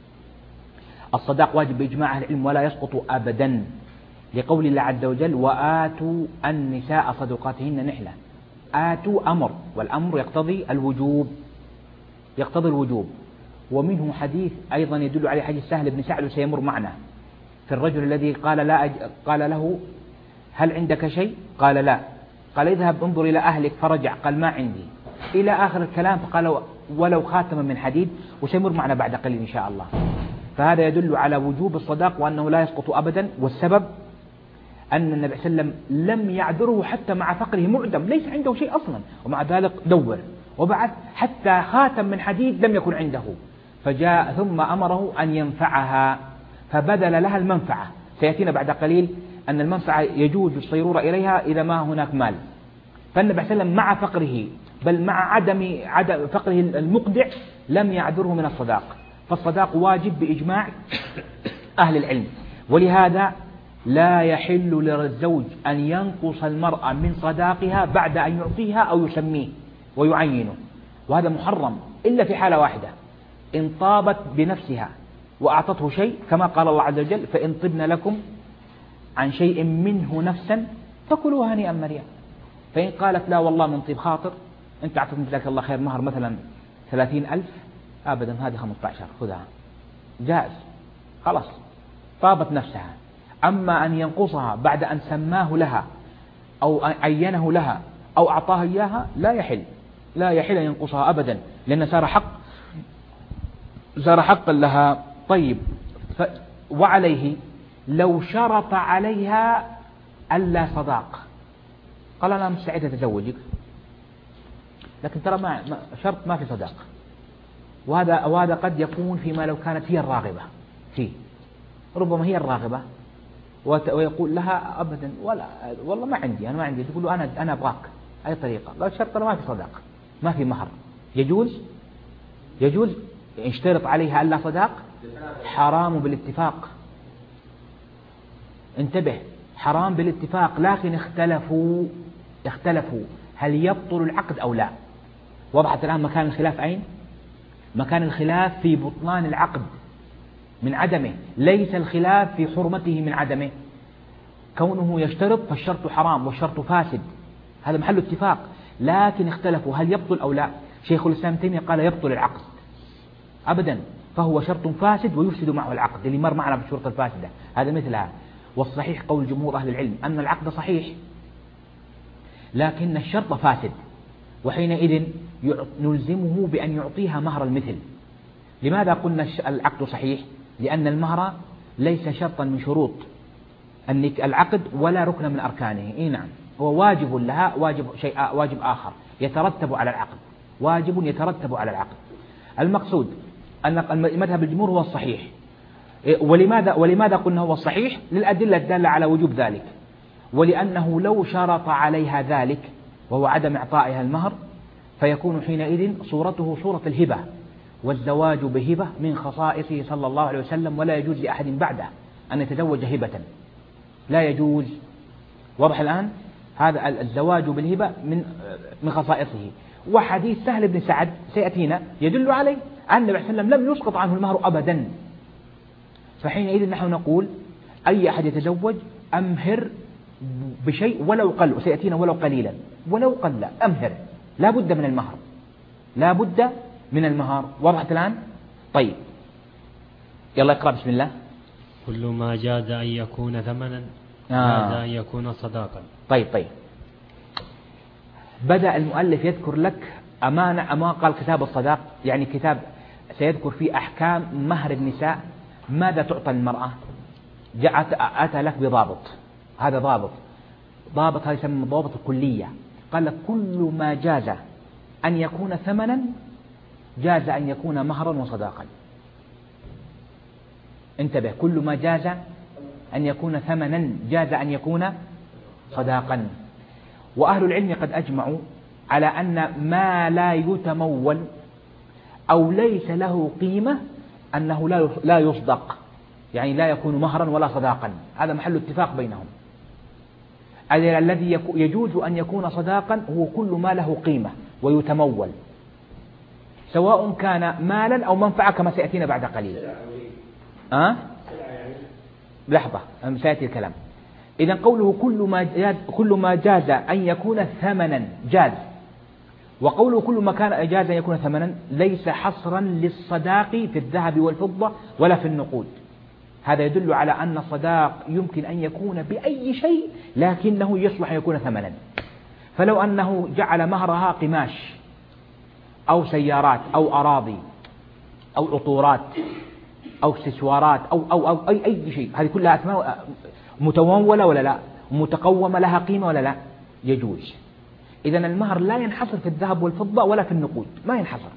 الصداق واجب بإجماع أهل العلم ولا يسقط أبدا، لقول الله عز وجل: وآتوا النساء صدقاتهن نحلة. آتوا أمر، والأمر يقتضي الوجوب، يقتضي الوجوب. ومنه حديث أيضا يدل عليه، حديث سهل بن سعد سيمر معنا، في الرجل الذي قال لا أج... قال له: هل عندك شيء؟ قال لا. قال: اذهب انظر إلى أهلك، فرجع قال: ما عندي، إلى آخر الكلام، فقال: ولو خاتما من حديد، وسيمر معنا بعد قليل إن شاء الله. فهذا يدل على وجوب الصداق وأنه لا يسقط أبدا. والسبب أن النبي صلى الله عليه وسلم لم يعذره حتى مع فقره، معدم ليس عنده شيء أصلا، ومع ذلك دور وبعد حتى خاتم من حديد لم يكن عنده، فجاء ثم أمره أن ينفعها، فبذل لها المنفعة. سيأتينا بعد قليل أن المنفعة يجوز الصيرورة إليها إذا ما هناك مال. فالنبي صلى الله عليه وسلم مع فقره، بل مع عدم عدم فقره المقدع، لم يعذره من الصداق. فالصداق واجب بإجماع أهل العلم، ولهذا لا يحل للزوج أن ينقص المرأة من صداقها بعد أن يعطيها أو يسميه ويعينه، وهذا محرم إلا في حالة واحدة: إن طابت بنفسها وأعطته شيء، كما قال الله عز وجل: فإن طبن لكم عن شيء منه نفسا فكلوا هنيئا مريئا. فإن قالت: لا والله من طيب خاطر أنت أعطتني جزاك الله خير مهر مثلا ثلاثين ألف، أبدا هذه خمسة عشر خذها، جائز، خلاص طابت نفسها. أما أن ينقصها بعد أن سماه لها أو عينه لها أو أعطاها إياها، لا يحل، لا يحل أن ينقصها أبدا، لأن صار حق صار حقا لها. طيب، ف... وعليه لو شرط عليها ألا صداق، قال: أنا مستعد أتزوجك، لكن ترى ما شرط ما في صداق، وهذا وهذا قد يكون فيما لو كانت هي الراغبة فيه، ربما هي الراغبة ويقول لها: أبدا ولا والله ما عندي، أنا ما عندي. تقول له: أنا أنا أبغاك، أي طريقة؟ قال: شرط ما في صداق، ما في مهر، يجوز يجوز يشترط عليها ألا صداق، حرام بالاتفاق، انتبه، حرام بالاتفاق. لكن اختلفوا اختلفوا هل يبطل العقد أو لا. وضحت الآن مكان الخلاف أين؟ مكان الخلاف في بطلان العقد من عدمه، ليس الخلاف في حرمته من عدمه. كونه يشترط فالشرط حرام والشرط فاسد، هذا محل اتفاق. لكن اختلفوا هل يبطل أو لا. شيخ الإسلام ابن تيمية قال: يبطل العقد أبدا، فهو شرط فاسد ويفسد معه العقد، اللي مر معنا في الشروط الفاسدة، هذا مثلها. والصحيح قول جمهور أهل العلم أن العقد صحيح، لكن الشرط فاسد، وحينئذ نلزمه بأن يعطيها مهر المثل. لماذا قلنا العقد صحيح؟ لأن المهر ليس شرطا من شروط العقد ولا ركنا من أركانه. إيه نعم، هو واجب لها، واجب شيء واجب آخر يترتب على العقد، واجب يترتب على العقد. المقصود أن مذهب الجمهور هو الصحيح. ولماذا ولماذا قلنا هو الصحيح؟ للأدلة الدالة على وجوب ذلك، ولأنه لو شرط عليها ذلك وهو عدم إعطائها المهر فيكون حينئذ صورته صورة الهبة، والزواج بهبة من خصائصه صلى الله عليه وسلم، ولا يجوز لأحد بعده أن يتزوج هبة، لا يجوز. واضح الآن؟ هذا الزواج بالهبة من من خصائصه. وحديث سهل بن سعد سيأتينا يدل عليه أن النبي صلى الله عليه وسلم لم يسقط عنه المهر أبدا. فحينئذ نحن نقول أي أحد يتزوج أمهر بشيء ولو قل، وسيأتينا ولو قليلا، ولو قل أمهر، لا بد من المهر، لا بد من المهر. وضحت الآن؟ طيب يلا اقرأ بسم الله. كل ما جاز أن يكون ثمنا آه. جاز أن يكون صداقا. طيب طيب بدأ المؤلف يذكر لك أمانة أما قال كتاب الصداق، يعني كتاب سيذكر فيه أحكام مهر النساء، ماذا تعطى المرأة. جاءت أتى لك بضابط، هذا ضابط ضابط هذا يسمى ضابط الكلية. قال لك كل ما جاز أن يكون ثمنا جاز أن يكون مهرا وصداقا. انتبه، كل ما جاز أن يكون ثمنا جاز أن يكون صداقا. وأهل العلم قد أجمعوا على أن ما لا يتمول أو ليس له قيمة أنه لا يصدق، يعني لا يكون مهرا ولا صداقا، هذا محل اتفاق بينهم. الذي يجوز أن يكون صداقا هو كل ما له قيمة ويتمول، سواء كان مالا أو منفعة كما سيأتينا بعد قليل. أه؟ لحظة سيأتي الكلام. إذا قوله كل ما جاز كل ما جاز أن يكون ثمنا جاز، وقوله كل ما كان جاز أن يكون ثمنا ليس حصرا للصداق في الذهب والفضة ولا في النقود. هذا يدل على أن الصداق يمكن أن يكون بأي شيء لكنه يصلح أن يكون ثمنا. فلو أنه جعل مهرها قماش أو سيارات أو أراضي أو عطورات أو اكسسوارات أو, أو, أو أي, أي شيء، هذه كلها أثمان متمولة ولا لا، متقومة لها قيمة ولا لا، يجوز. إذن المهر لا ينحصر في الذهب والفضة ولا في النقود، ما ينحصر،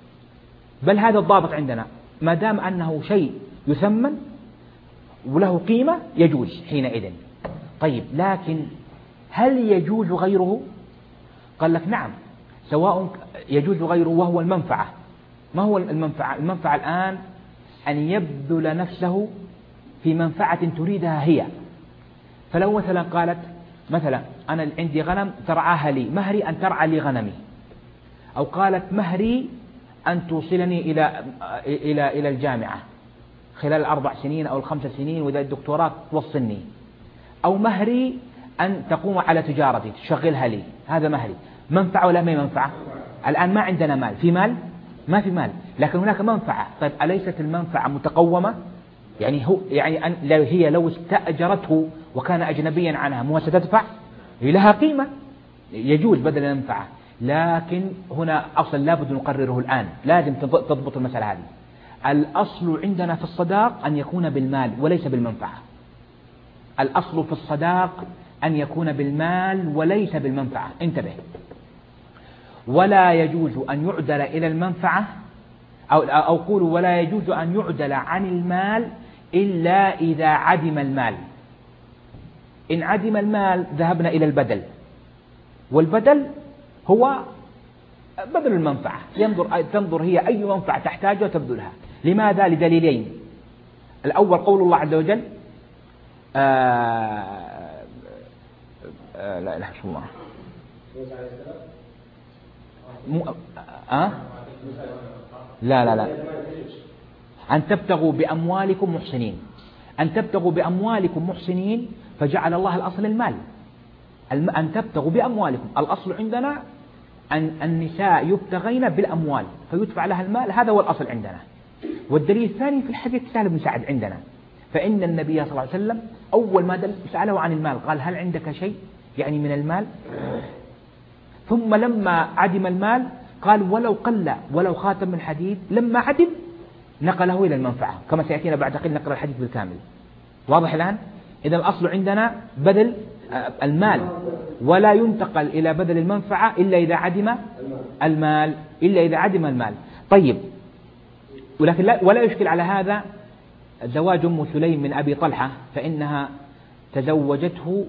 بل هذا الضابط عندنا ما دام أنه شيء يثمن وله قيمة يجوز حينئذ. طيب لكن هل يجوز غيره؟ قال لك نعم، سواء يجوز غيره وهو المنفعة. ما هو المنفعة؟ المنفعة الآن أن يبذل نفسه في منفعة تريدها هي. فلو مثلا قالت مثلا أنا عندي غنم ترعاها لي، مهري أن ترعى لي غنمي، أو قالت مهري أن توصلني إلى إلى إلى الجامعة خلال الأربع سنين أو الخمس سنين، وإذا الدكتوراه توصلني، أو مهري أن تقوم على تجارتي تشغلها لي، هذا مهري. منفعة ولا ما منفعة؟ الآن ما عندنا مال، في مال؟ ما في مال، لكن هناك منفعة. طيب أليست المنفعة متقومة؟ يعني هو يعني أن هي لو استأجرته وكان أجنبيا عنها مو ستدفع؟ هي لها قيمة، يجوز بدل المنفعة. لكن هنا أصل لابد نقرره الآن، لازم تضبط المسألة هذه. الأصل عندنا في الصداق أن يكون بالمال وليس بالمنفعة. الأصل في الصداق أن يكون بالمال وليس بالمنفعة، انتبه. ولا يجوز أن يعدل إلى المنفعة أو أو قولوا ولا يجوز أن يعدل عن المال إلا إذا عدم المال. إن عدم المال ذهبنا إلى البدل، والبدل هو بدل المنفعة، ينظر تنظر هي أي منفعة تحتاجها تبذلها. لماذا؟ لدليلين. الأول قول الله عز وجل آه آه لا إله إلا الله مو آه لا لا لا أن تبتغوا بأموالكم محسنين، أن تبتغوا بأموالكم محسنين، فجعل الله الأصل المال. أن تبتغوا بأموالكم، الأصل عندنا أن النساء يبتغين بالأموال فيدفع لها المال، هذا هو الأصل عندنا. والدليل الثاني في الحديث سهل بن سعد عندنا، فإن النبي صلى الله عليه وسلم أول ما سأله عن المال قال هل عندك شيء يعني من المال؟ ثم لما عدم المال قال ولو قل ولو خاتم من حديد، لما عدم نقله إلى المنفعة، كما سيأتينا بعد قليل نقرأ الحديث بالكامل. واضح الآن؟ إذا الأصل عندنا بدل المال، ولا ينتقل إلى بدل المنفعة إلا إذا عدم المال، إلا إذا عدم المال. طيب، ولكن لا ولا يشكل على هذا زواج أم سليم من أبي طلحة، فإنها تزوجته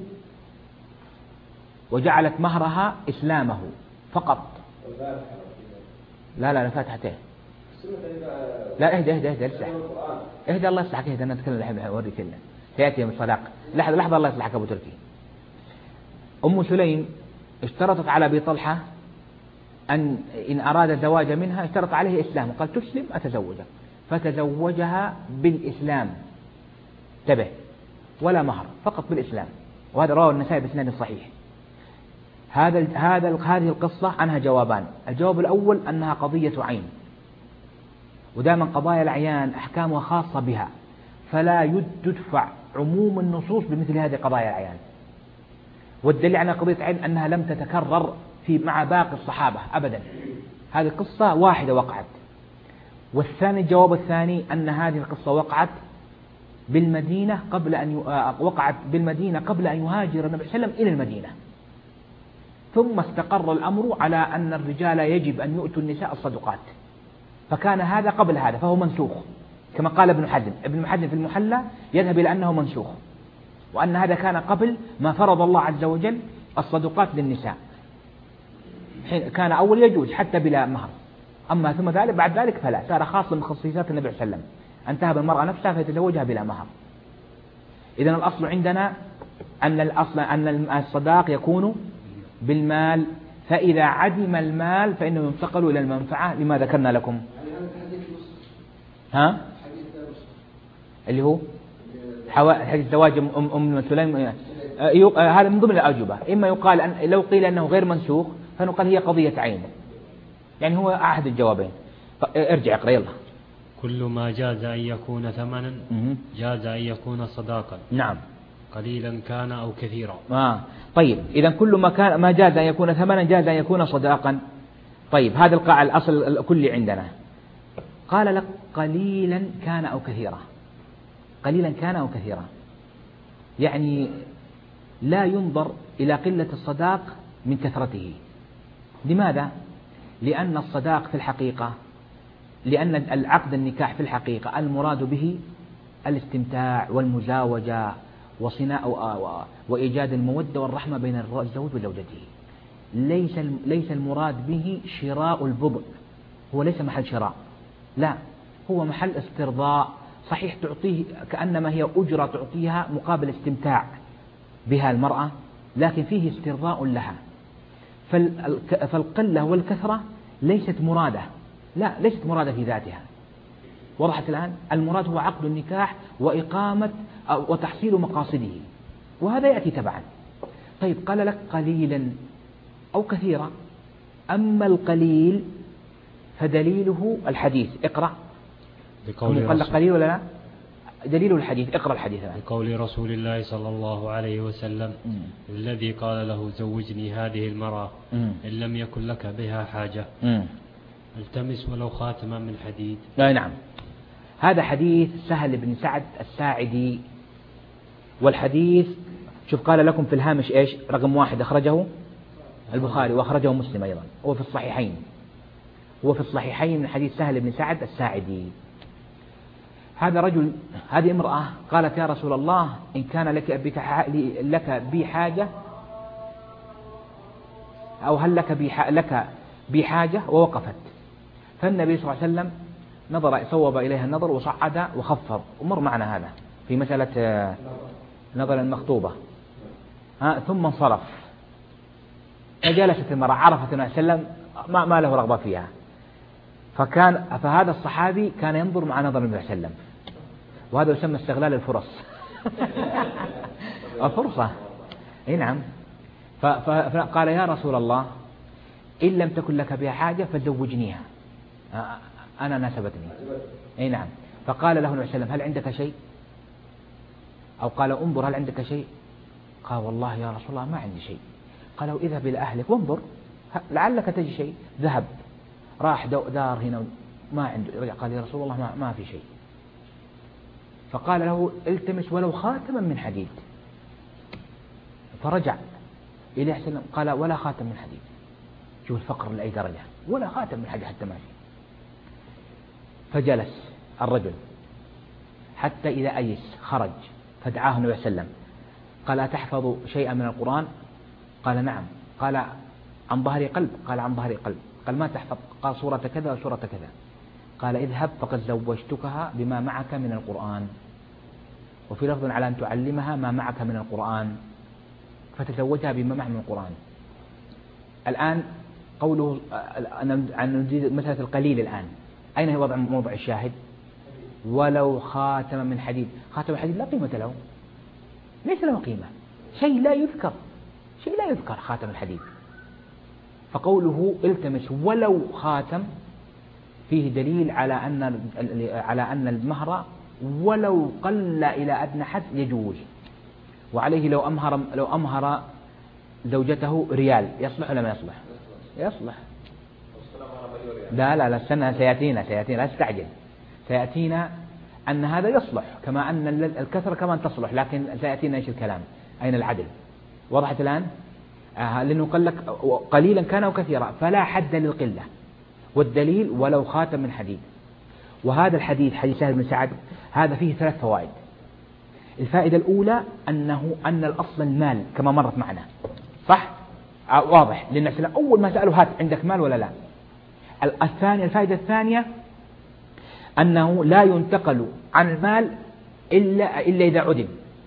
وجعلت مهرها إسلامه فقط. لا لا لا فاتحته. لا اهدى اهدى اهدى لسه اهدى الله يصلحك، اهدى أنا أتكلم الحين أوريك كله سيأتي من صداق. لحظة لحظة الله يصلحك أبو تركي. أم سليم اشترطت على أبي طلحة أن إن أراد الزواج منها اشترط عليه إسلام، قال تسلم أتزوجك، فتزوجها بالإسلام، انتبه، ولا مهر، فقط بالإسلام. وهذا رواه النسائي بإسناد صحيح. هذا هذا هذه القصة عنها جوابان. الجواب الأول أنها قضية عين، ودائما قضايا الأعيان أحكامها خاصة بها، فلا يدفع عموم النصوص بمثل هذه قضايا الأعيان. والدليل على قضية عين أنها لم تتكرر في مع باقي الصحابة أبدا، هذه قصة واحدة وقعت. والثاني الجواب الثاني أن هذه القصة وقعت بالمدينة قبل أن وقعت بالمدينة قبل أن يهاجر النبي صلى الله عليه وسلم إلى المدينة، ثم استقر الأمر على أن الرجال يجب أن يؤتوا النساء الصدقات، فكان هذا قبل هذا، فهو منسوخ كما قال ابن حزم. ابن حزم في المحلى يذهب إلى أنه منسوخ، وأن هذا كان قبل ما فرض الله عز وجل الصدقات للنساء، حين كان أول يجوز حتى بلا مهر، أما ثم ذلك بعد ذلك فلا، صار خاصا من خصوصيات النبي صلى الله عليه وسلم أن تهب المرأة نفسها فيتزوجها بلا مهر. إذن الأصل عندنا أن الأصل أن الصداق يكون بالمال، فإذا عدم المال فإنه ينتقل إلى المنفعة لما ذكرنا لكم. ها؟ اللي هو حديث زواج أم أم سليم، هذا من ضمن الأجوبة. إما يقال أن لو قيل أنه غير منسوخ فنقال هي قضية عين، يعني هو أحد الجوابين. ارجع اقرأ يلا. كل ما جاز أن يكون ثمنا جاز أن يكون صداقا. نعم. قليلا كان أو كثيرا. آه. طيب، إذا كل ما كان ما جاز أن يكون ثمنا جاز أن يكون صداقا. طيب، هذا القاع الأصل الكلي عندنا. قال لك قليلا كان أو كثيرا، قليلا كان أو كثيرا، يعني لا ينظر إلى قلة الصداق من كثرته. لماذا؟ لأن الصداق في الحقيقة، لأن العقد النكاح في الحقيقة المراد به الاستمتاع والمزاوجة وصناء وإيجاد المودة والرحمة بين الزوج وزوجته، ليس ليس المراد به شراء البضع، هو ليس محل شراء، لا، هو محل استرضاء. صحيح تعطيه كأنما هي أجرة تعطيها مقابل استمتاع بها المرأة، لكن فيه استرضاء لها. فالقلة والكثرة ليست مرادة، لا ليست مرادة في ذاتها. وضحت الآن؟ المراد هو عقد النكاح وإقامة وتحصيل مقاصده، وهذا يأتي تبعا. طيب، قال لك قليلا أو كثيرا. أما القليل فدليله الحديث، اقرأ. قال قليل ولا لا؟ دليل الحديث، اقرأ الحديث. بقول رسول الله صلى الله عليه وسلم م. الذي قال له زوجني هذه المرأة م. إن لم يكن لك بها حاجة م. التمس ولو خاتما من حديد. لا نعم، هذا حديث سهل بن سعد الساعدي. والحديث شوف قال لكم في الهامش إيش؟ رقم واحد أخرجه البخاري وأخرجه مسلم أيضا، هو في الصحيحين، هو في الصحيحين من حديث سهل بن سعد الساعدي. هذا رجل، هذه امرأة قالت يا رسول الله إن كان لك بك لك بي حاجة، أو هل لك بي لك بي حاجة، ووقفت. فالنبي صلى الله عليه وسلم نظر، صوب إليها النظر وصعد وخفض، ومر معنا هذا في مسألة نظر المخطوبة. ها ثم انصرف، فجلست المرأة، عرفت النبي صلى الله عليه وسلم ما, ما له رغبة فيها، فكان فهذا الصحابي كان ينظر مع نظر النبي صلى الله عليه وسلم، وهذا يسمى استغلال الفرص. الفرصة، اي نعم. فقال يا رسول الله إن لم تكن لك بها حاجة فزوجنيها، أنا ناسبتني. اي نعم. فقال له النبي صلى الله عليه وسلم هل عندك شيء؟ أو قال انظر هل عندك شيء؟ قال والله يا رسول الله ما عندي شيء. قالوا اذهب إلى أهلك وانظر لعلك تجي شيء. ذهب راح دار هنا ما عنده، رجع قال يا رسول الله ما, ما في شيء. فقال له التمس ولو خاتما من حديد. فرجع إليه وسلم قال ولا خاتم من حديد. شوف الفقر لأي درجة، ولا خاتم من حديد حتى ما في. فجلس الرجل حتى إذا أيس خرج، فدعاه النبي صلى الله عليه وسلم قال أتحفظ شيئا من القرآن؟ قال نعم. قال عن ظهر قلب؟ قال عن ظهر قلب. قال ما تحفظ؟ قال سورة كذا وسورة كذا. قال اذهب فقد زوجتكها بما معك من القرآن، وفي لفظ على أن تعلمها ما معك من القرآن، فتزوجها بما معك من القرآن. الآن قوله عن مسألة القليل، الآن أين هي وضع موضع الشاهد؟ ولو خاتم من حديد. خاتم الحديد لا قيمة له، ليس له قيمة، شيء لا يذكر، شيء لا يذكر خاتم الحديد. فقوله التمس ولو خاتم فيه دليل على أن على أن المهر ولو قل إلى أدنى حد يجوز. وعليه لو أمهر لو أمهر زوجته ريال يصلح ولا ما يصلح؟ يصلح. لا لا لا استنى، سيأتينا سيأتينا لا استعجل. سيأتينا أن هذا يصلح كما أن الكثرة كمان تصلح، لكن سيأتينا إيش الكلام، أين العدل؟ وضحت الآن؟ آه لأنه قال لك قليلا كان أو كثيرا، فلا حد للقلة، والدليل ولو خاتم من حديد. وهذا الحديث حديث سهل بن سعد هذا فيه ثلاث فوائد. الفائدة الأولى أنه أن الأصل المال كما مرت معنا، صح؟ آه واضح، لأن أول ما سألوا هات عندك مال ولا لا. الثانية الفائدة الثانية أنه لا ينتقل عن المال إلا إلا إذا عدم،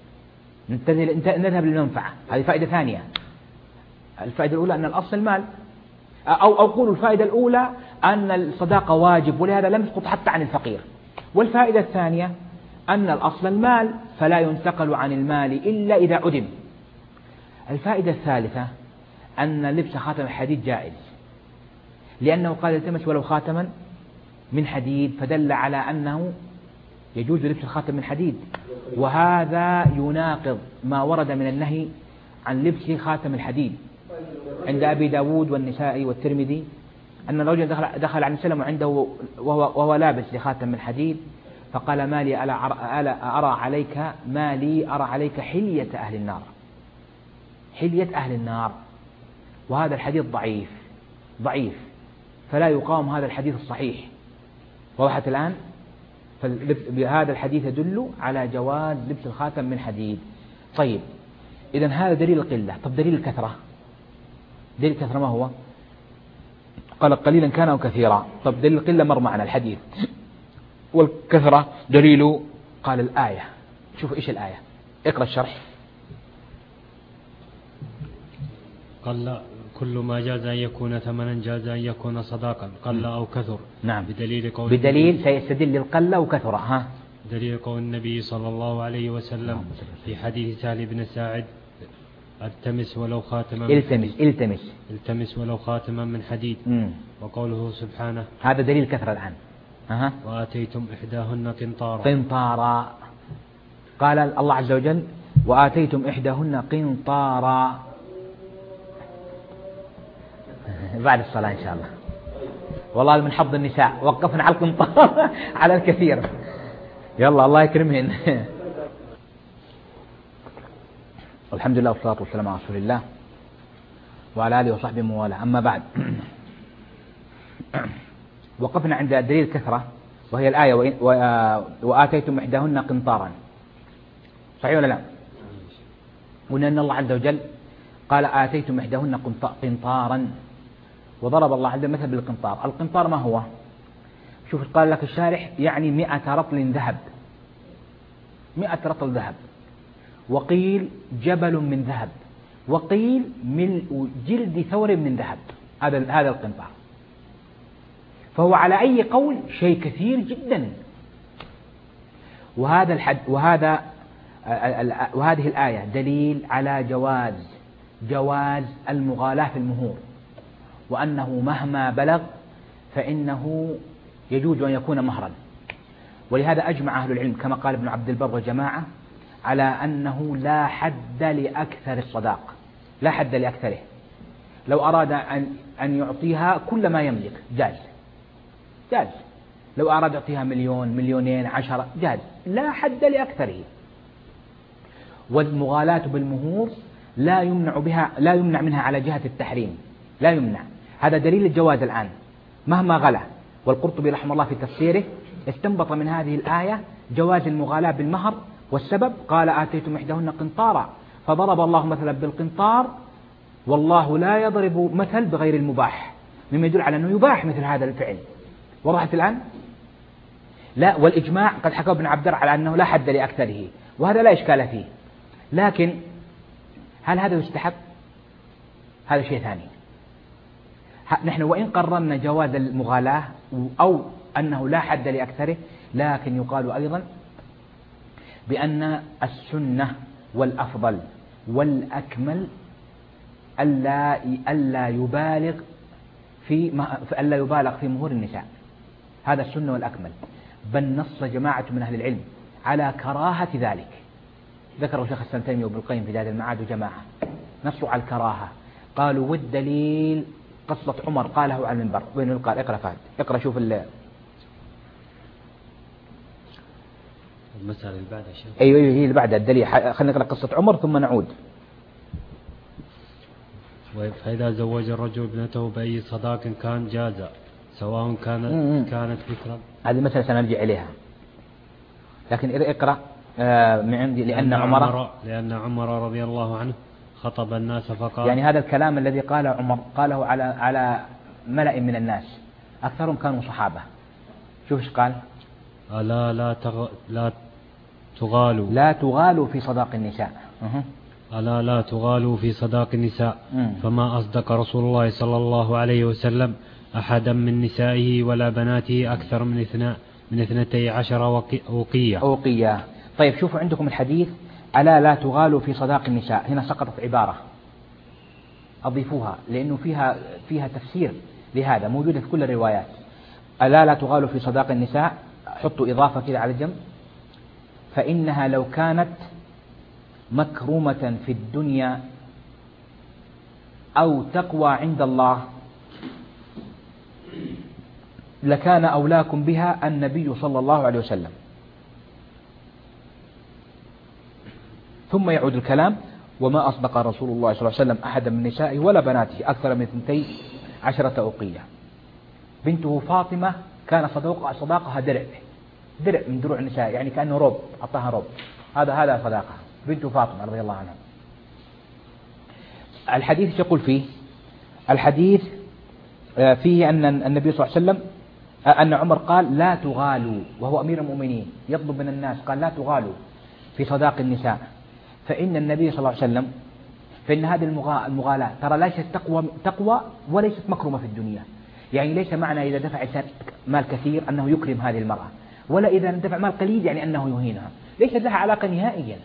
نذهب للمنفعة. هذه فائدة ثانية. الفائدة الأولى أن الأصل المال، أو أو قولوا الفائدة الأولى أن الصداقة واجب ولهذا لم يسقط حتى عن الفقير. والفائدة الثانية أن الأصل المال فلا ينتقل عن المال إلا إذا عدم. الفائدة الثالثة أن لبس خاتم الحديد جائز، لأنه قال التمس ولو خاتما من حديد، فدل على أنه يجوز لبس الخاتم من حديد. وهذا يناقض ما ورد من النهي عن لبس خاتم الحديد عند أبي داود والنسائي والترمذي، أن الرجل دخل, دخل عن سلم وعنده وهو, وهو لابس لخاتم من حديد، فقال ما لي ألا أرى عليك ما لي أرى عليك حلية أهل النار، حلية أهل النار. وهذا الحديث ضعيف ضعيف فلا يقام هذا الحديث الصحيح. وضحت الآن؟ فهذا الحديث يدل على جواز لبس الخاتم من حديد. طيب إذن هذا دليل القلة. طب دليل الكثرة، دليل الكثرة ما هو؟ قال قليلا كان أو كثيرا. طب دليل القلة مر معنا الحديث، والكثرة دليل قال الآية. شوف إيش الآية، اقرأ الشرح. قال كل ما جاز أن يكون ثمنا جاز أن يكون صداقا قل أو كثر. نعم. بدليل قول بدليل سيستدل للقلة وكثرة. ها. دليل قول النبي صلى الله عليه وسلم في حديث سهل بن ساعد التمس ولو خاتما التمس التمس التمس ولو خاتما من حديد. مم. وقوله سبحانه هذا دليل كثرة الآن. أه. وآتيتم إحداهن قنطارا قنطارا. قال الله عز وجل وآتيتم إحداهن قنطارا بعد الصلاة إن شاء الله. والله من حظ النساء وقفنا على القنطار على الكثير. يلا الله يكرمهن. والحمد لله والصلاة والسلام على رسول الله وعلى آله وصحبه وموالاه. أما بعد، وقفنا عند دليل الكثرة وهي الآية وآتيتم إحداهن قنطارا. صحيح ولا لا؟ قلنا أن الله عز وجل قال آتيتم إحداهن قنطارا، وضرب الله عز وجل مثل بالقنطار. القنطار ما هو؟ شوف قال لك الشارح يعني مئة رطل ذهب، مئة رطل ذهب، وقيل جبل من ذهب، وقيل ملء جلد ثور من ذهب. هذا هذا القنطار. فهو على أي قول شيء كثير جدا. وهذا الحد وهذا وهذه الآية دليل على جواز جواز المغالاة في المهور، وأنه مهما بلغ فإنه يجوز أن يكون مهرا. ولهذا أجمع أهل العلم كما قال ابن عبد البر وجماعة على أنه لا حد لأكثر الصداق، لا حد لأكثره. لو أراد أن أن يعطيها كل ما يملك جاز جاز، لو أراد يعطيها مليون مليونين عشرة جاز، لا حد لأكثره. والمغالاة بالمهور لا يمنع بها لا يمنع منها على جهة التحريم، لا يمنع، هذا دليل الجواز الآن مهما غلا. والقرطبي رحمه الله في تفسيره استنبط من هذه الآية جواز المغالاة بالمهر، والسبب قال آتيتم إحداهن قنطارا فضرب الله مثلا بالقنطار والله لا يضرب مثل بغير المباح، مما يدل على أنه يباح مثل هذا الفعل. وضحت الآن؟ لا، والإجماع قد حكى ابن عبد على أنه لا حد لأكثره، وهذا لا إشكال فيه. لكن هل هذا يستحب؟ هذا شيء ثاني. نحن وإن قررنا جواز المغالاة أو أنه لا حد لأكثره، لكن يقال أيضا بأن السنة والأفضل والأكمل ألا ألا يبالغ في ألا يبالغ في مهور النساء، هذا السنة والأكمل. بل نص جماعة من أهل العلم على كراهة ذلك، ذكروا شيخ الإسلام تيمية وابن القيم في زاد المعاد وجماعة نصوا على الكراهة، قالوا والدليل قصة عمر قاله على المنبر. وين قال؟ اقرأ فهد، اقرأ شوف ال المسألة اللي بعدها شيخ. أيوة أيوة هي اللي بعدها الدليل. خلينا نقرأ قصة عمر ثم نعود. فإذا زوج الرجل ابنته بأي صداق كان جاز سواء كانت كانت بكرا. هذه مسألة سنرجع إليها، لكن إذا اقرأ من عندي. لأن, لأن عمر, عمر لأن عمر رضي الله عنه خطب الناس فقال، يعني هذا الكلام الذي قاله عمر قاله على على ملأ من الناس أكثرهم كانوا صحابة. شوف ايش قال؟ ألا لا تغ... لا تغالوا لا تغالوا في صداق النساء. أه. ألا لا تغالوا في صداق النساء. م. فما أصدق رسول الله صلى الله عليه وسلم أحدا من نسائه ولا بناته أكثر من اثناء من اثنتي عشر أوقية. أوقية. طيب شوفوا عندكم الحديث ألا لا تغالوا في صداق النساء، هنا سقطت عبارة أضيفوها لأنه فيها فيها تفسير لهذا موجودة في كل الروايات. ألا لا تغالوا في صداق النساء، حطوا إضافة كده على جنب، فإنها لو كانت مكرومة في الدنيا أو تقوى عند الله لكان أولاكم بها النبي صلى الله عليه وسلم. ثم يعود الكلام وما أصدق رسول الله صلى الله عليه وسلم أحدا من نسائه ولا بناته أكثر من اثنتي عشرة أوقية. بنته فاطمة كان صداق صداقها درع درع من دروع النساء، يعني كأنه روب، أعطاها روب، هذا هذا صداقها بنت فاطمة رضي الله عنها. الحديث يقول فيه الحديث فيه أن النبي صلى الله عليه وسلم أن عمر قال لا تغالوا، وهو أمير المؤمنين يطلب من الناس قال لا تغالوا في صداق النساء، فإن النبي صلى الله عليه وسلم فإن هذه المغالاة ترى ليست تقوى تقوى وليست مكرمة في الدنيا، يعني ليس معنى إذا دفع مال كثير أنه يكرم هذه المرأة، ولا إذا دفع مال قليل يعني أنه يهينها، ليست لها علاقة نهائيا،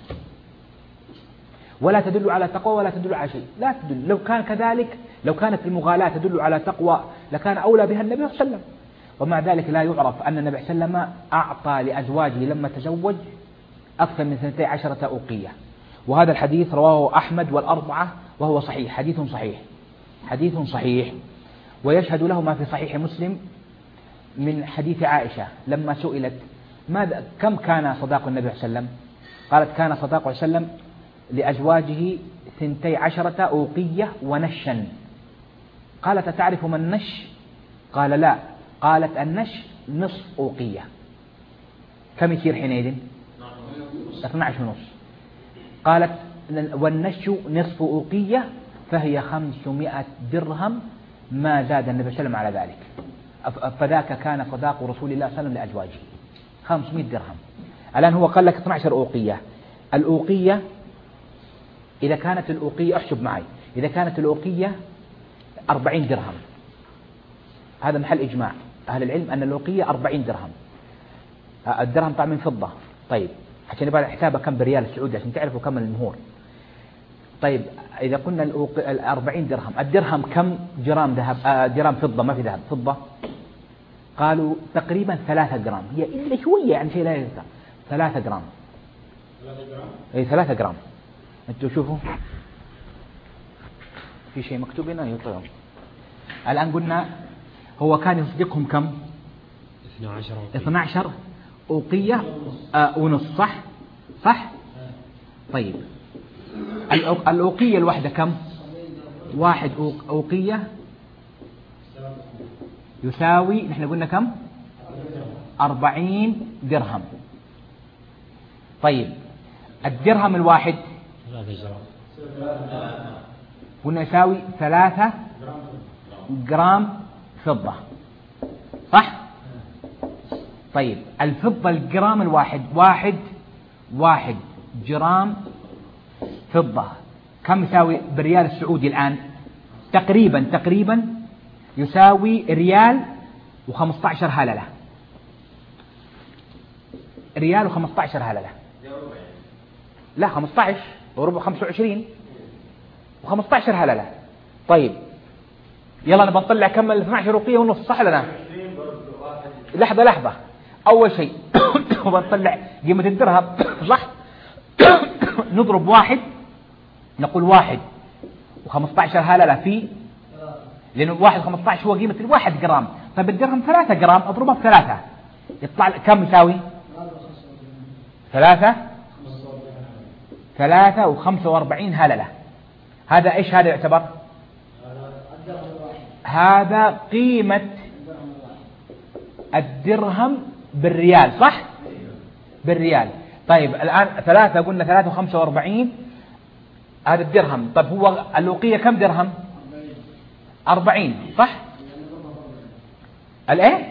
ولا تدل على تقوى ولا تدل على شيء، لا تدل. لو كان كذلك لو كانت المغالاة تدل على تقوى لكان أولى بها النبي صلى الله عليه وسلم. ومع ذلك لا يعرف أن النبي صلى الله عليه وسلم أعطى لأزواجه لما تزوج أكثر من اثنتي عشرة أوقية. وهذا الحديث رواه أحمد والأربعة وهو صحيح، حديث صحيح حديث صحيح. ويشهد له ما في صحيح مسلم من حديث عائشة لما سئلت ماذا كم كان صداق النبي صلى الله عليه وسلم، قالت كان صداق صلى الله عليه وسلم لأزواجه ثنتي عشرة أوقية ونشا. قالت تعرف ما النش؟ قال لا. قالت النش نصف أوقية. كم يصير حينئذ؟ اثني عشر ونصف. قالت والنش نصف أوقية فهي خمسمائة درهم ما زاد النبي صلى الله عليه وسلم على ذلك، فذاك كان صداق رسول الله صلى الله عليه وسلم لأزواجه خمسمائة درهم. الآن هو قال لك اثني عشر أوقية. الأوقية إذا كانت الأوقية احسب معي، إذا كانت الأوقية أربعين درهم، هذا محل إجماع أهل العلم أن الأوقية أربعين درهم. الدرهم طبعا من فضة. طيب عشان يبقى حسابه كم بريال السعودي عشان تعرفوا كم المهور. طيب إذا قلنا الأربعين درهم، الدرهم كم جرام ذهب؟ آه جرام فضة، ما في ذهب، فضة. قالوا تقريبا ثلاثة جرام، هي إلا شوية يعني شيء لا ينسى. ثلاثة جرام. ثلاثة جرام. أي ثلاثة جرام. أنتوا شوفوا في شيء مكتوب هنا يطير. الآن قلنا هو كان يصدقهم كم؟ اثنا عشر أوقية آه ونص، صح؟ صح؟ طيب الأوقية الواحدة كم؟ واحد أوقية يساوي، نحن قلنا كم؟ أربعين درهم. طيب الدرهم الواحد قلنا يساوي ثلاثة جرام فضة، صح؟ طيب الفضة الجرام الواحد واحد واحد جرام فضة كم يساوي بالريال السعودي الآن؟ تقريبا تقريبا يساوي ريال وخمسة عشر هللة، ريال وخمسة عشر هللة، لا خمسة عشر وربع خمسة وعشرين وخمسة عشر هللة. طيب يلا نبغى نطلع كم الاثنى عشر رقية ونص، صح ولا لا؟ لحظة لحظة، أول شيء نبغى نطلع قيمة الدرهم، صح؟ نضرب واحد، نقول واحد وخمسة عشر هللة في، لأنه واحد خمسة عشر هو قيمة الواحد جرام. طيب الدرهم ثلاثة جرام، أضربها بثلاثة يطلع كم يساوي؟ ثلاثة ثلاثة وخمسة وأربعين هللة. هذا إيش هذا يعتبر؟ هذا قيمة الدرهم بالريال، صح؟ بالريال. طيب الآن ثلاثة قلنا ثلاثة وخمسة وأربعين هذا الدرهم. طيب هو الأوقية كم درهم؟ أربعين، صح؟ الإيه؟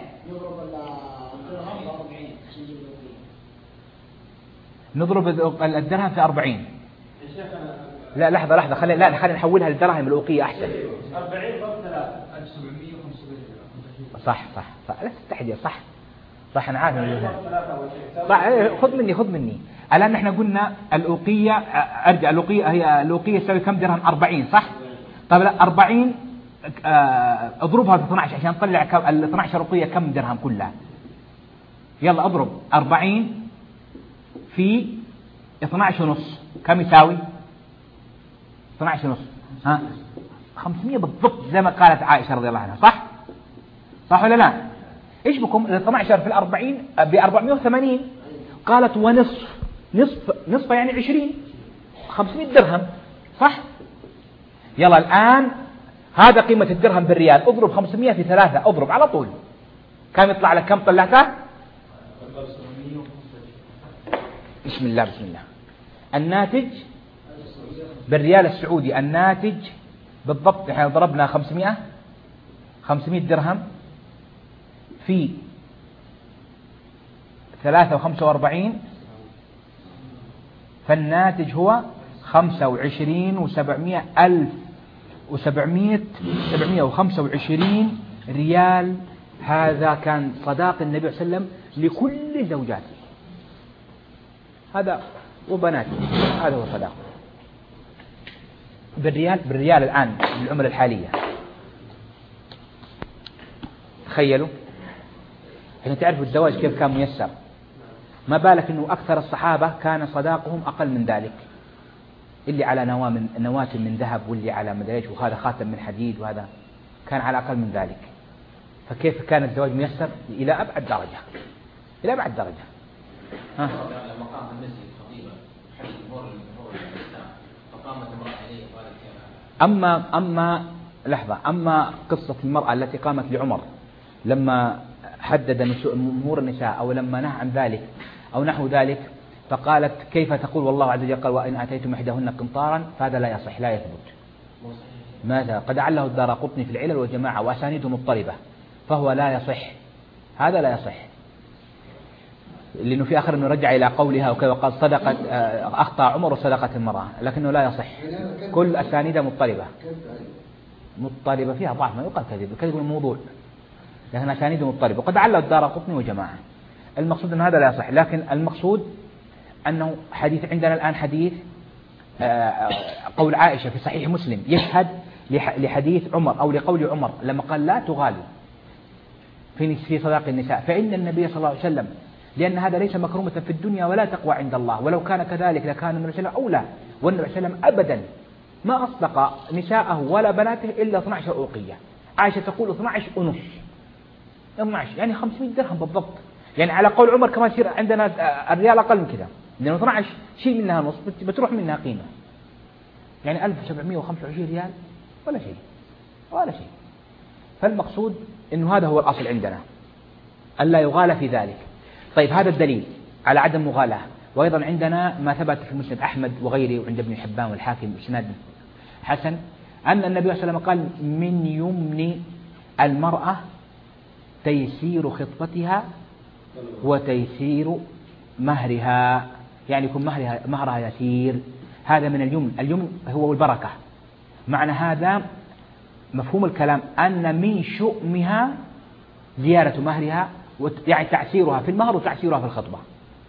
نضرب الدرهم في أربعين. لا لحظة لحظة، خلي لا خلينا نحولها للدراهم الأوقية أحسن. أربعين ضرب ثلاثة ألف وسبعمية وخمسة. صح صح صح، لا تستحي، صح صح، أنا عارف. صح، خذ مني خذ مني. الآن نحن قلنا الأوقية، أرجع الأوقية هي الأوقية تساوي كم درهم؟ أربعين، صح؟ طيب لا أربعين اضربها في اثني عشر عشان نطلع ال اثني عشر أوقية كم درهم كلها. يلا اضرب أربعين في اثني عشر ونص كم يساوي؟ اثني عشر ونص، ها خمسمية بالضبط زي ما قالت عائشة رضي الله عنها، صح؟ صح ولا لا؟ ايش بكم اثني عشر في الأربعين ب أربعمية وثمانين، قالت ونصف، نصف نصف يعني عشرين، خمسمية درهم، صح؟ يلا الآن هذا قيمة الدرهم بالريال، اضرب خمسمية في ثلاثة، اضرب على طول كم يطلع لك؟ كم طلعته؟ بسم الله بسم الله. الناتج بالريال السعودي، الناتج بالضبط احنا ضربنا خمسمية خمسمية درهم في ثلاثة وخمسة وأربعين، فالناتج هو خمسة وعشرين وسبعمية ألف وسبعمية سبعمية وخمسة وعشرين ريال. هذا كان صداق النبي صلى الله عليه وسلم لكل زوجاته، هذا وبناته، هذا هو صداق بالريال. بالريال الآن بالعملة الحالية تخيلوا، عشان تعرفوا الزواج كيف كان ميسر. ما بالك انه اكثر الصحابة كان صداقهم اقل من ذلك، اللي على نواة من نواة من ذهب، واللي على مدريش، وهذا خاتم من حديد، وهذا كان على اقل من ذلك. فكيف كان الزواج ميسر الى ابعد درجة، الى ابعد درجة. ها اما اما لحظة، اما قصة المرأة التي قامت لعمر لما حدد أمور النساء أو لما نهى عن ذلك أو نحو ذلك، فقالت كيف تقول والله عز وجل قال وإن آتيتم إحداهن قنطارا، فهذا لا يصح لا يثبت. ماذا؟ قد عله الدارقطني في العلل والجماعة وأسانيده مضطربة، فهو لا يصح، هذا لا يصح، لأنه في آخر أنه رجع إلى قولها وكذا وقال صدقت أخطأ عمر وصدقت المرأة، لكنه لا يصح، كل أسانيده مضطربة مضطربة فيها ضعف، ما يقال كذب، كذب الموضوع، لكن أسانيده مضطربة، وقد عله الدارقطني وجماعة. المقصود أن هذا لا يصح، لكن المقصود أنه حديث عندنا الآن حديث قول عائشة في صحيح مسلم يشهد لحديث عمر أو لقول عمر لما قال لا تغالوا في في صداق النساء، فإن النبي صلى الله عليه وسلم، لأن هذا ليس مكرومة في الدنيا ولا تقوى عند الله، ولو كان كذلك لكان النبي صلى الله عليه وسلم أولى، والنبي صلى الله عليه وسلم أبدا ما أصدق نساءه ولا بناته إلا اثنتا عشرة أوقية. عائشة تقول اثنتا عشرة ونص، اثنتا عشرة يعني خمسمائة درهم بالضبط. يعني على قول عمر كمان يصير عندنا الريال أقل من كذا، لأنه اثنتا عشرة شيل منها نص بتروح منها قيمة، يعني ألف وسبعمائة وخمسة وعشرين ريال ولا شيء ولا شيء. فالمقصود إنه هذا هو الأصل عندنا، ألا يغالى في ذلك. طيب هذا الدليل على عدم مغالاة. وأيضا عندنا ما ثبت في مسند أحمد وغيره وعند ابن حبان والحاكم إسناد حسن أن النبي صلى الله عليه وسلم قال: من يمن المرأة تيسير خطبتها وتيسير مهرها، يعني يكون مهرها مهرها يسير. هذا من اليمن. اليمن هو البركة. معنى هذا مفهوم الكلام أن من شؤمها زيارة مهرها، يعني تعسيرها في المهر وتعسيرها في الخطبة.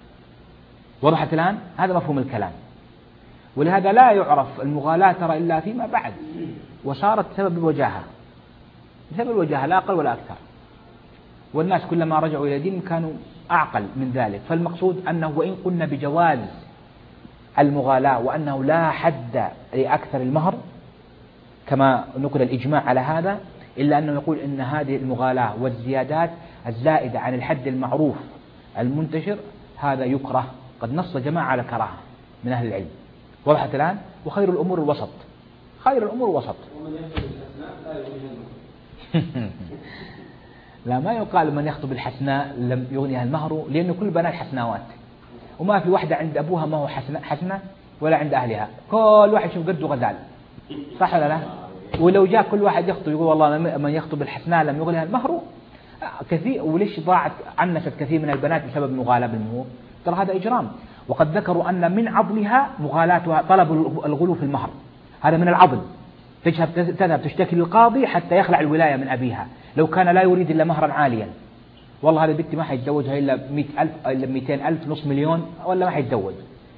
وضحت الآن؟ هذا مفهوم الكلام. ولهذا لا يعرف المغالاة ترى إلا فيما بعد، وصارت سبب الوجاهة، سبب الوجاهة لا أقل ولا أكثر. والناس كلما رجعوا إلى دين كانوا أعقل من ذلك. فالمقصود أنه وإن قلنا بجواز المغالاة وأنه لا حد لأكثر المهر كما نقل الإجماع على هذا، إلا أنه يقول إن هذه المغالاة والزيادات الزائدة عن الحد المعروف المنتشر هذا يكره. قد نص جماعة على كراهة من أهل العلم. وضحت الآن؟ وخير الأمور الوسط، خير الأمور الوسط. ومن يخطب الحسناء لا يغنيها لا، ما يقال من يخطب الحسناء لم يغنيها المهر، لأنه كل بنات حسناوات، وما في واحدة عند أبوها ما هو حسنة, حسنة ولا عند أهلها. كل واحد شوف قده غزال، صح ولا لا؟ ولو جاء كل واحد يخطب يقول والله من يخطب الحسناء لم يغنيها المهر كثير. وليش ضاعت عنست كثير من البنات بسبب مغالاة بالمهور؟ ترى هذا إجرام. وقد ذكروا أن من عضلها مغالاتها طلب الغلو في المهر، هذا من العضل. تذهب تذهب تشتكي للقاضي حتى يخلع الولاية من أبيها لو كان لا يريد إلا مهرا عاليا. والله هذا البنت ما حيتزوجها إلا مئة ألف إلا مئتين ألف نص مليون ولا ما حيتزوج.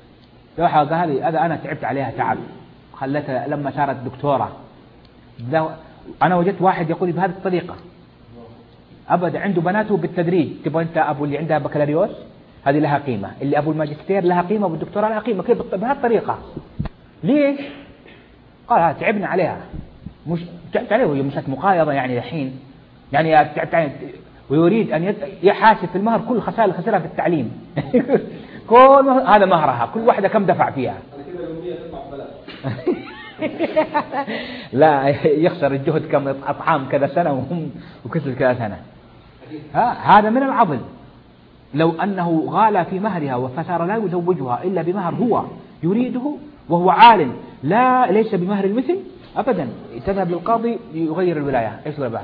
هذه هذا أنا تعبت عليها تعب، خلتها لما صارت دكتورة. أنا وجدت واحد يقول بهذه الطريقة أبدا، عنده بناته بالتدريج. تبغى أنت أبو اللي عندها بكالوريوس هذه لها قيمة، اللي أبو الماجستير لها قيمة، والدكتوراه لها قيمة، كيف بهذه الطريقة؟ ليش؟ قال تعبنا عليها، مش تعبت عليه وهي مسألة مقايضة يعني الحين، يعني تعبت عليه ويريد أن يحاسب في المهر كل خسائر اللي خسرها في التعليم. كل هذا مهرها، كل واحدة كم دفع فيها. لا يخسر الجهد كم أطعام كذا سنة وهم وكسر كذا سنة. هذا من العضل. لو أنه غالى في مهرها فصار لا يزوجها إلا بمهر هو يريده وهو عالم لا ليس بمهر المثل أبدا، تذهب للقاضي يغير الولاية. إيش ولا بعد؟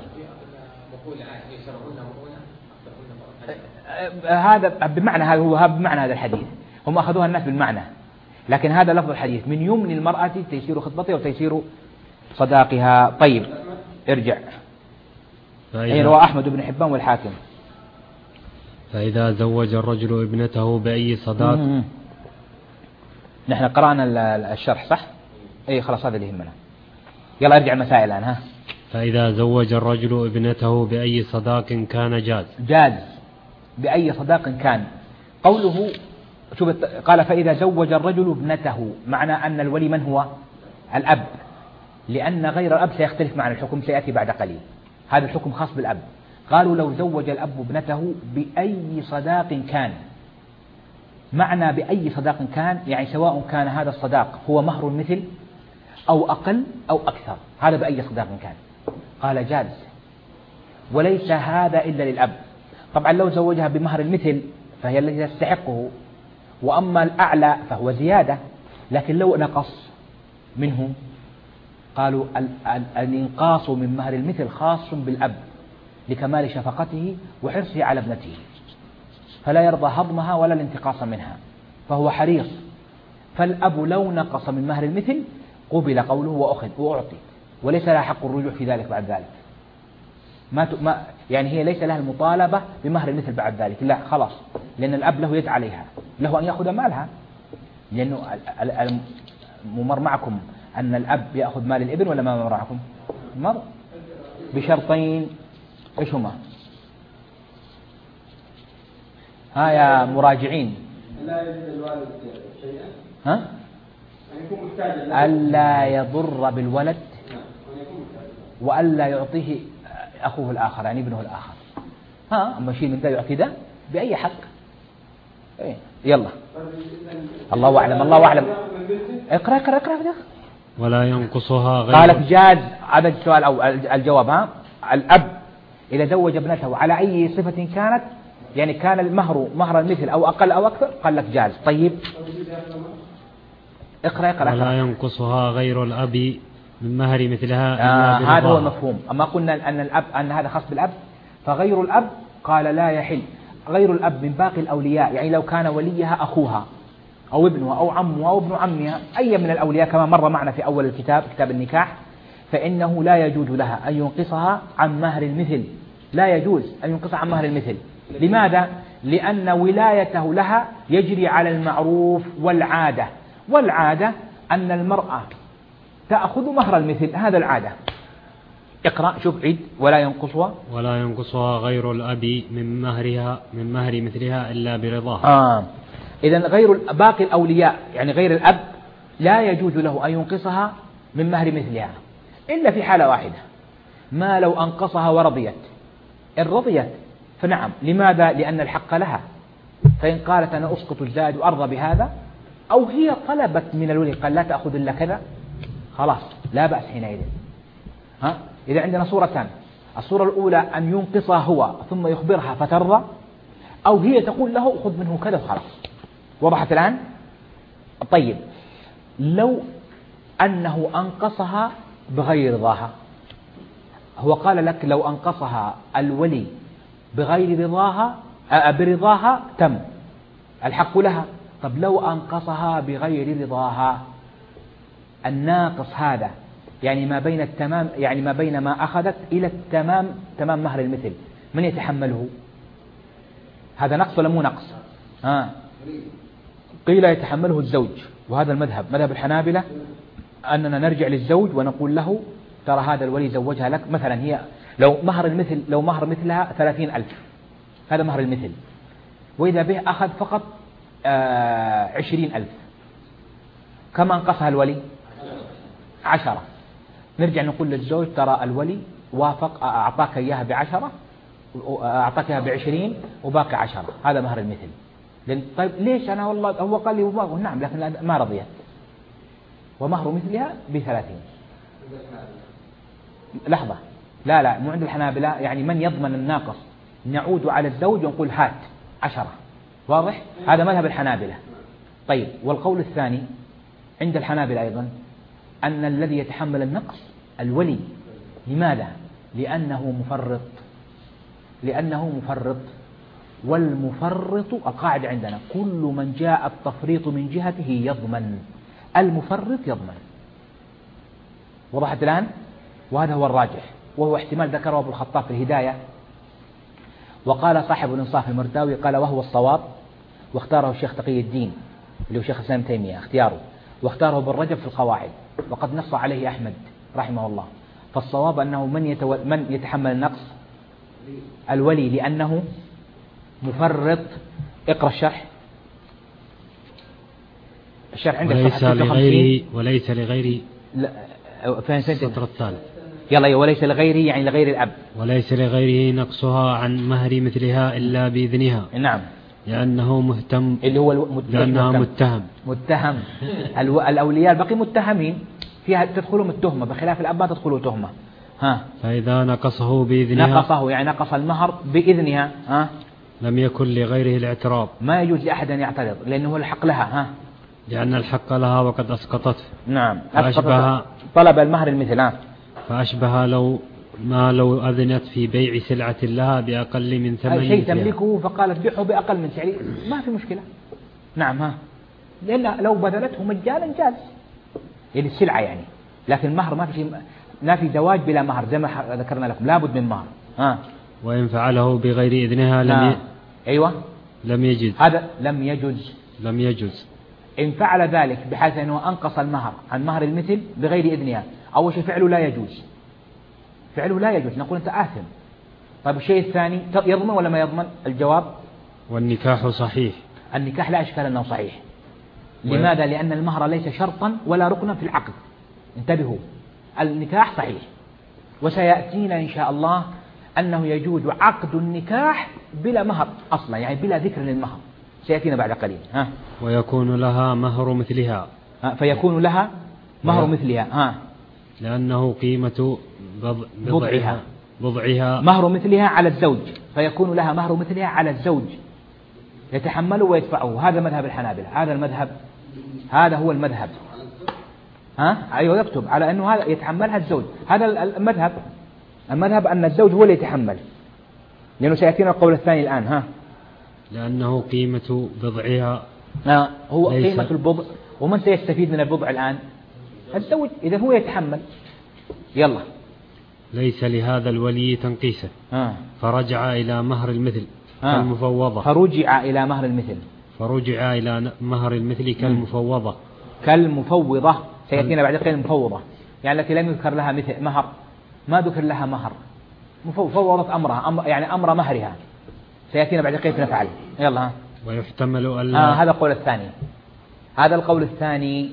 هذا بمعنى هذا هو بمعنى هذا الحديث، هم أخذوها الناس بالمعنى، لكن هذا لفظ الحديث: من يمن المرأة تيسير خطبتها وتيسير صداقها. طيب ارجع. أي رواه أحمد بن حبان والحاكم. فإذا زوج الرجل ابنته بأي صداق. نحن قرأنا الشرح صح؟ أي خلاص هذا اللي يهمنا. يلا ارجع المسائل الآن. ها. فإذا زوج الرجل ابنته بأي صداق كان جاز. جاز بأي صداق كان. قوله شوف قال فإذا زوج الرجل ابنته، معنى أن الولي من هو؟ الأب، لأن غير الأب سيختلف معنى الحكم سيأتي بعد قليل. هذا الحكم خاص بالأب. قالوا لو زوج الأب ابنته بأي صداق كان، معنى بأي صداق كان يعني سواء كان هذا الصداق هو مهر المثل أو أقل أو أكثر، هذا بأي صداق كان. قال جاز، وليس هذا إلا للأب. طبعا لو زوجها بمهر المثل فهي التي تستحقه، وأما الأعلى فهو زيادة. لكن لو نقص منه قالوا الإنقاص من مهر المثل خاص بالأب لكمال شفقته وحرصه على ابنته، فلا يرضى هضمها ولا الانتقاص منها، فهو حريص. فالأب لو نقص من مهر المثل قبل قوله وأخذ وأعطي، وليس لها حق الرجوع في ذلك بعد ذلك. ما ما يعني هي ليس لها المطالبة بمهر المثل بعد ذلك، لا خلاص، لأن الأب له يد عليها، له أن يأخذ مالها، لأنه مر معكم أن الأب يأخذ مال الابن ولا ما مر معكم؟ مر بشرطين. إيش هما؟ ها يا مراجعين. لا يجد الوالد شيئا. ها؟ ألا يضر بالولد وألا يعطيه أخوه الآخر يعني ابنه الآخر. ها أما شيء من ذا يعطي ذا بأي حق. إيه. يلا الله أعلم الله أعلم. اقرأ اقرأ اقرأ ولا ينقصها غير. قالت جاز هذا السؤال أو الجواب. ها الأب إذا زوج ابنته على أي صفة كانت يعني كان المهر مهر المثل أو أقل أو أكثر قال لك جاز. طيب اقرأ اقرأ. ولا ينقصها غير الأب من مهر مثلها آه هذا هو المفهوم. أما قلنا أن الأب أن هذا خاص بالأب فغير الأب قال لا يحل. غير الأب من باقي الأولياء يعني لو كان وليها أخوها أو ابنها أو عمها أو ابن عمها أي من الأولياء كما مر معنا في أول الكتاب كتاب النكاح فإنه لا يجوز لها أن ينقصها عن مهر المثل. لا يجوز أن ينقصها عن مهر المثل. لماذا؟ لأن ولايته لها يجري على المعروف والعادة. والعادة أن المرأة تأخذ مهر المثل هذا العادة. اقرأ شوف عيد. ولا ينقصها ولا ينقصها غير الأب من مهرها من مهر مثلها إلا برضاها. آه. إذن غير باقي الأولياء يعني غير الأب لا يجوز له أن ينقصها من مهر مثلها إلا في حالة واحدة ما لو أنقصها ورضيت. إن رضيت فنعم. لماذا؟ لأن الحق لها. فإن قالت أنا أسقط الزائد وأرضى بهذا أو هي طلبت من الولي قال لا تأخذ إلا كذا خلاص لا بأس حينئذ. ها إذا عندنا صورتان. الصورة الأولى أن ينقصها هو ثم يخبرها فترضى أو هي تقول له خذ منه كذا وخلاص. وضحت الآن؟ طيب لو أنه أنقصها بغير رضاها هو قال لك لو أنقصها الولي بغير رضاها برضاها تم الحق لها. طب لو أنقصها بغير رضاها الناقص هذا يعني ما بين التمام يعني ما بين ما أخذت إلى التمام تمام مهر المثل من يتحمله؟ هذا نقص ولا مو نقص؟ آه. قيل يتحمله الزوج وهذا المذهب مذهب الحنابلة أننا نرجع للزوج ونقول له ترى هذا الولي زوجها لك مثلا هي لو مهر المثل لو مهر مثلها ثلاثين ألف هذا مهر المثل وإذا به أخذ فقط آه عشرين ألف كما انقصها الولي عشرة. نرجع نقول للزوج ترى الولي وافق أعطاك إياها بعشرة أعطاك إياها بعشرين وباقي عشرة هذا مهر المثل. طيب ليش أنا والله هو قال لي نعم لكن ما رضيت ومهر مثلها بثلاثين. لحظة لا لا مو عند الحنابلة يعني من يضمن الناقص نعود على الزوج ونقول هات عشرة. واضح؟ هذا مذهب الحنابلة. طيب والقول الثاني عند الحنابلة أيضا أن الذي يتحمل النقص الولي. لماذا؟ لأنه مفرط لأنه مفرط والمفرط القاعدة عندنا كل من جاء التفريط من جهته يضمن. المفرط يضمن. وضحت الآن؟ وهذا هو الراجح وهو احتمال ذكره أبو الخطاب في الهداية وقال صاحب الإنصاف المرداوي قال وهو الصواب واختاره الشيخ تقي الدين اللي هو شيخ الإسلام تيمية اختياره واختاره ابن رجب في القواعد وقد نص عليه أحمد رحمه الله. فالصواب أنه من, يتو... من يتحمل النقص الولي لأنه مفرط. اقرأ الشرح. الشرح عندك وليس لغيره وليس لغيره فين السطر الثالث. يلا وليس لغيره يعني لغير الأب وليس لغيره نقصها عن مهر مثلها إلا بإذنها. نعم لأنه مهتم اللي هو المتهم لأنها متهم متهم الأولياء الباقي متهمين فيها تدخلهم التهمة بخلاف الأب ما تدخلوا تهمة. ها فإذا نقصه بإذنها نقصه يعني نقص المهر بإذنها ها لم يكن لغيره الاعتراض. ما يجوز لأحد أن يعترض لأنه الحق لها. ها لأن الحق لها وقد أسقطته. نعم فأشبه طلب المهر المثل. ها فأشبه لو ما لو أذنت في بيع سلعة لها بأقل من ثمن شيء تملكه فقالت بيعه بأقل من سعره ما في مشكلة. نعم ها لأن لو بذلته مجانا جاز يعني السلعة يعني لكن المهر ما في ما في زواج بلا مهر زي ما ذكرنا لكم لابد من مهر. ها وإن فعله بغير إذنها لم ي... أيوة لم يجوز. هذا لم يجوز لم يجوز إن فعل ذلك بحيث أنه أنقص المهر عن مهر المثل بغير إذنها أول شيء فعله لا يجوز فعله لا يجوز نقول أنت آثم. طيب الشيء الثاني يضمن ولا ما يضمن؟ الجواب والنكاح صحيح. النكاح لا إشكال أنه صحيح لماذا؟ لأن المهر ليس شرطا ولا ركنا في العقد. انتبهوا، النكاح صحيح، وسيأتينا إن شاء الله أنه يجوز عقد النكاح بلا مهر أصلا، يعني بلا ذكر للمهر، سيأتينا بعد قليل. ها. ويكون لها مهر مثلها. ها. فيكون لها مهر وي... مثلها. ها. لأنه قيمة بض... بضعها بضعها مهر مثلها على الزوج، فيكون لها مهر مثلها على الزوج يتحمله ويدفعه. هذا مذهب الحنابلة، هذا المذهب، هذا هو المذهب. ها. أيوة، يكتب على أنه هذا يتحملها الزوج. هذا المذهب، المذهب أن الزوج هو اللي يتحمل، لأنه سيأتينا القول الثاني الآن. ها. لأنه قيمة بضعها. آه. هو قيمة البضع. ومن سيستفيد من البضع الآن؟ الزوج، إذا هو يتحمل. يلا. ليس لهذا الولي تنقيسه. آه. فرجع إلى مهر المثل آه. كالمفوضة. فرجع إلى مهر المثل. فرجع إلى مهر المثل كالمفوضة. كالمفوضة سيأتينا بعد قليل. المفوضة يعني التي لم يذكر لها مثل مهر، ما ذكر لها مهر، مفوضة أمرها، أمر يعني أمر مهرها، سيأتينا بعد قليل نفعل. يلا. ها. ويحتمل ألا آه هذا القول الثاني، هذا القول الثاني.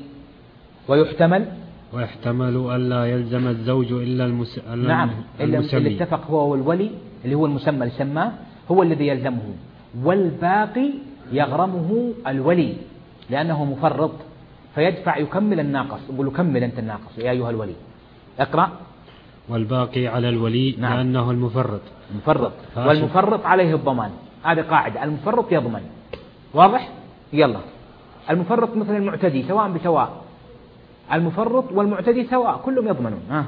ويحتمل ويحتمل ألا يلزم الزوج إلا المس... نعم المسمي. اللي اتفق هو والولي اللي هو المسمى اللي سماه هو الذي يلزمه، والباقي يغرمه الولي لأنه مفرط، فيدفع يكمل الناقص. يقول له كمل أنت الناقص يا أيها الولي. اقرأ. والباقي على الولي نعم. لأنه المفرط مفرط، والمفرط عليه الضمان. هذه قاعدة، المفرط يضمن. واضح؟ يلا. المفرط مثل المعتدي سواء بسواء، المفرط والمعتدي سواء، كلهم يضمنون. ها.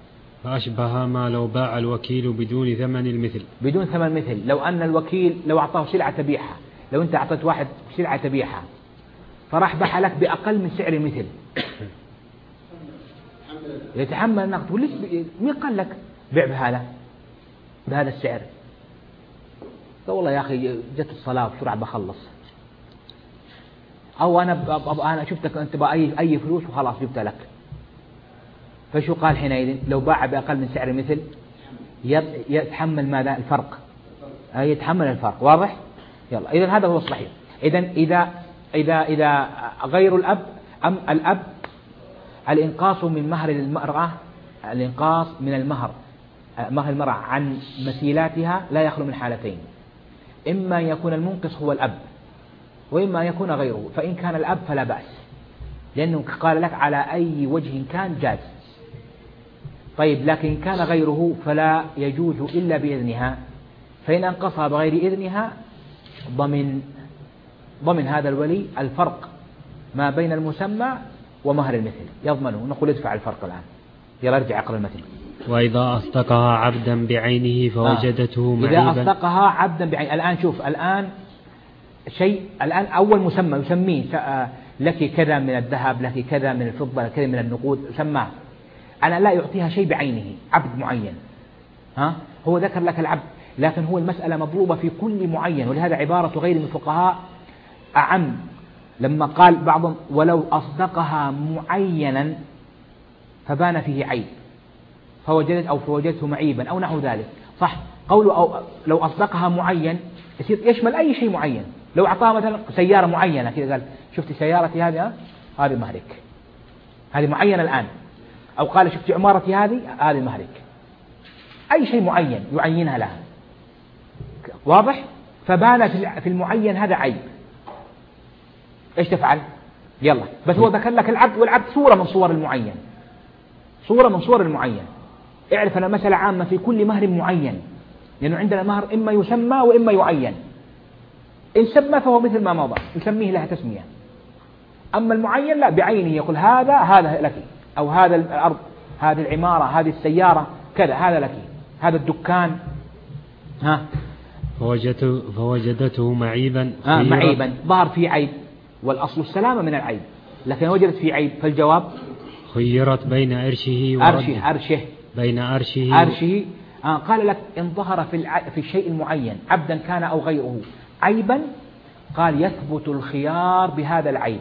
فأشبه ما لو باع الوكيل بدون ثمن المثل. بدون ثمن المثل، لو أن الوكيل لو أعطاه سلعة تبيعها، لو أنت أعطيت واحد سلعة تبيعها فراح بحى لك بأقل من سعر المثل، يتحمل النقد. وليش مين قال لك بيع بهذا بهذا السعر؟ قال والله يا أخي جت الصلاة بسرعة بخلص، أو أنا أنا شفتك أنت بأي أي فلوس وخلاص جبتها لك. فشو قال حينئذ؟ لو باع بأقل من سعر المثل يتحمل ماذا؟ الفرق، يتحمل الفرق. واضح؟ يلا. إذا هذا هو الصحيح. إذا إذا إذا إذا غير الأب أم الأب، الإنقاص من مهر المرأة، الإنقاص من المهر مهر المرأة عن مثيلاتها لا يخلو من حالتين، إما يكون المنقص هو الأب وإما يكون غيره. فإن كان الأب فلا بأس، لأنه قال لك على أي وجه كان جاز. طيب لكن إن كان غيره فلا يجوز إلا بإذنها، فإن أنقصها بغير إذنها ضمن ضمن هذا الولي الفرق ما بين المسمى ومهر المثل، يضمنه. نقول ادفع الفرق الآن. يلا ارجع اقرأ المثل. وإذا أصدقها عبدا بعينه فوجدته آه. معيبا. إذا أصدقها عبدا بعينه، الآن شوف، الآن شيء، الآن أول مسمى يسميه لك كذا من الذهب، لك كذا من الفضة، كذا من النقود، سماه. أنا لا يعطيها شيء بعينه، عبد معين. ها. هو ذكر لك العبد، لكن هو المسألة مطلوبة في كل معين، ولهذا عبارة غير من الفقهاء أعم. لما قال بعضهم ولو أصدقها معينا فبان فيه عيب فوجدت أو فوجدته معيبا أو نحو ذلك، صح. قوله أو لو أصدقها معين يصير يشمل أي شيء معين. لو أعطاها مثلا سيارة معينة كذا، قال شفت سيارتي هذه، هذه مهرك، هذه معينة الآن. أو قال شفت عمارتي هذه، هذه مهرك. أي شيء معين يعينها لها. واضح؟ فبان في المعين هذا عيب. إيش تفعل؟ يلا. بس هو ذكر لك العبد، والعبد صورة من صور المعين، صورة من صور المعين. اعرف أن مسألة عامة في كل مهر معين، لأنه عندنا مهر إما يسمى وإما يعين. إن سمى فهو مثل ما مضى يسميه لها تسمية، أما المعين لا، بعينه يقول هذا هذا لك، أو هذا الأرض، هذه العمارة، هذه السيارة، كذا هذا لك، هذا الدكان. ها. فوجدته, فوجدته معيبا. آه معيبا، ظهر فيه عيب، والأصل السلامة من العيب، لكن وجدت فيه عيب، فالجواب خيرت بين أرشه ورده. أرشه بين أرشه أرشه. آه قال لك إن ظهر في الع... في الشيء المعين عبدا كان أو غيره عيبا، قال يثبت الخيار بهذا العيب.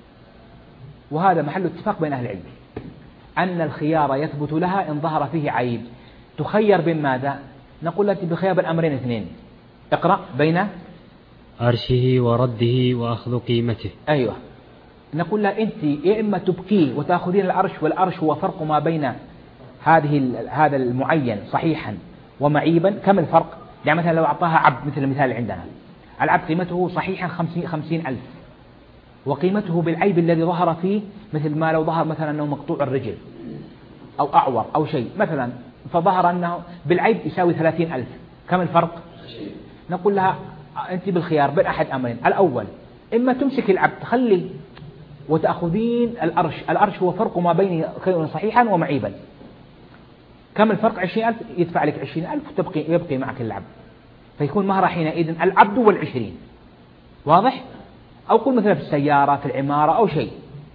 وهذا محل اتفاق بين أهل العلم أن الخيار يثبت لها إن ظهر فيه عيب. تخير بين ماذا؟ نقول لك بخيار الأمرين اثنين. اقرأ. بين أرشه ورده وأخذ قيمته. أيوة. نقول لها أنت يا إما تبقيه وتأخذين الأرش، والأرش هو فرق ما بين هذه هذا المعين صحيحا ومعيبا. كم الفرق؟ يعني مثلا لو أعطاها عبد مثل المثال اللي عندنا، العبد قيمته صحيحا خمسين, خمسين ألف، وقيمته بالعيب الذي ظهر فيه مثل ما لو ظهر مثلا أنه مقطوع الرجل أو أعور أو شيء مثلا، فظهر أنه بالعيب يساوي ثلاثين ألف. كم الفرق؟ نقول لها أنت بالخيار بين أحد أمرين. الأول إما تمسك العبد تخلي وتأخذين الأرش. الأرش هو فرق ما بين كون صحيحا ومعيبا. كم الفرق؟ عشرين ألف، يدفع لك عشرين ألف وتبقي يبقي معك العبد، فيكون مهر حينئذ العبد والعشرين. واضح؟ أو قل مثلا في السيارة في العمارة أو شيء،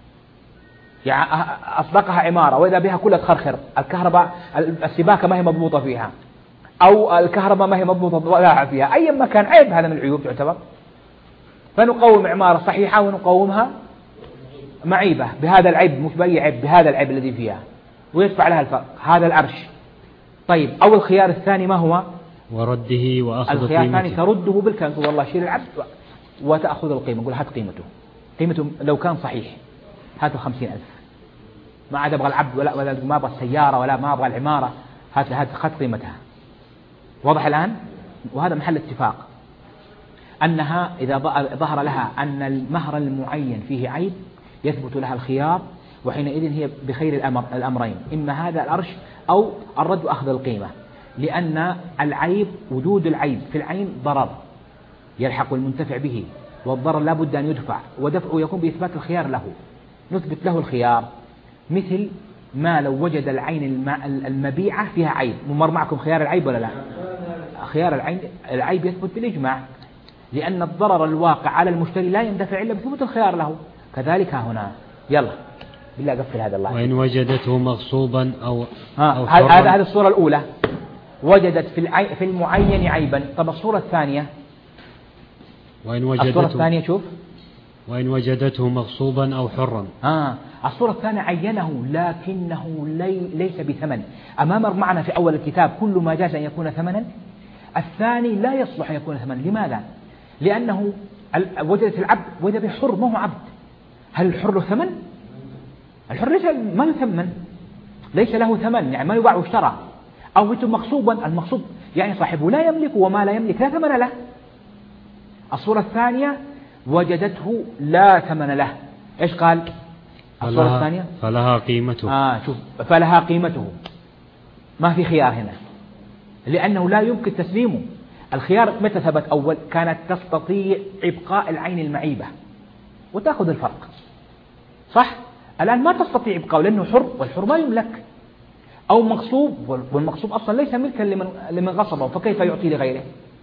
يعني أصدقها عمارة وإذا بها كلها تخرخر، الكهرباء السباكة ما هي مضبوطة فيها، أو الكهرباء ما هي مضبوطة فيها، أي مكان عيب، هذا من العيوب تعتبر. فنقوم عمارة صحيحة ونقومها معيبة بهذا العيب، مش بأي عيب، بهذا العيب الذي فيها، ويدفع لها الفرق. هذا العرش. طيب، أو الخيار الثاني ما هو؟ ورده وأخذ قيمته. الخيار الثاني ترده بالكنز، والله شيل العبد وتأخذ القيمة. نقول هات قيمته، قيمته لو كان صحيح هاته خمسين ألف، ما عاد أبغى العبد ولا, ولا ما أبغى السيارة ولا ما أبغى العمارة، هات هات خذ قيمتها. واضح الآن؟ وهذا محل اتفاق أنها إذا ظهر لها أن المهر المعين فيه عيب يثبت لها الخيار، وحينئذ هي بخير الأمر الأمرين، إما هذا الأرش أو الرد وأخذ القيمة، لأن العيب وجود العيب في العين ضرر يلحق المنتفع به، والضرر لا بد أن يدفع، ودفعه يكون بإثبات الخيار له. نثبت له الخيار مثل ما لو وجد العين المبيعة فيها عيب. مر معكم خيار العيب ولا لا؟ خيار العين العيب يثبت بالإجماع، لأن الضرر الواقع على المشتري لا يندفع إلا بثبوت الخيار له. كذلك هنا. يلا بالله قفل هذا الله. وإن وجدته مغصوبا أو أو هذا هذه الصورة الأولى، وجدت في العي في المعين عيبا. طب الصورة الثانية، وإن وجدته الصورة الثانية شوف، وإن وجدته مغصوبا أو حرا. آه الصورة الثانية عينه لكنه لي ليس بثمن. أمام معنا في أول الكتاب كل ما جاز أن يكون ثمنا، الثاني لا يصلح أن يكون ثمنا. لماذا؟ لأنه وجدت العبد وإذا بحر ما هو عبد. هل الحر له ثمن؟ الحر ليس ما يثمن، ليس له ثمن، يعني ما يباع واشترى. أو وجدته مغصوبا، المغصوب يعني صاحبه لا يملك، وما لا يملك لا ثمن له. الصورة الثانية وجدته لا ثمن له. إيش قال الصورة الثانية؟ فلها قيمته. آه شوف، فلها قيمته، ما في خيار هنا، لأنه لا يمكن تسليمه. الخيار متى ثبت؟ أول كانت تستطيع إبقاء العين المعيبة وتأخذ الفرق، صح؟ الآن ما تستطيع إبقاء لأنه حر، والحر ما يملك. أو مغصوب، والمغصوب أصلا ليس ملكا لمن, لمن غصبه، فكيف يعطي لغيره؟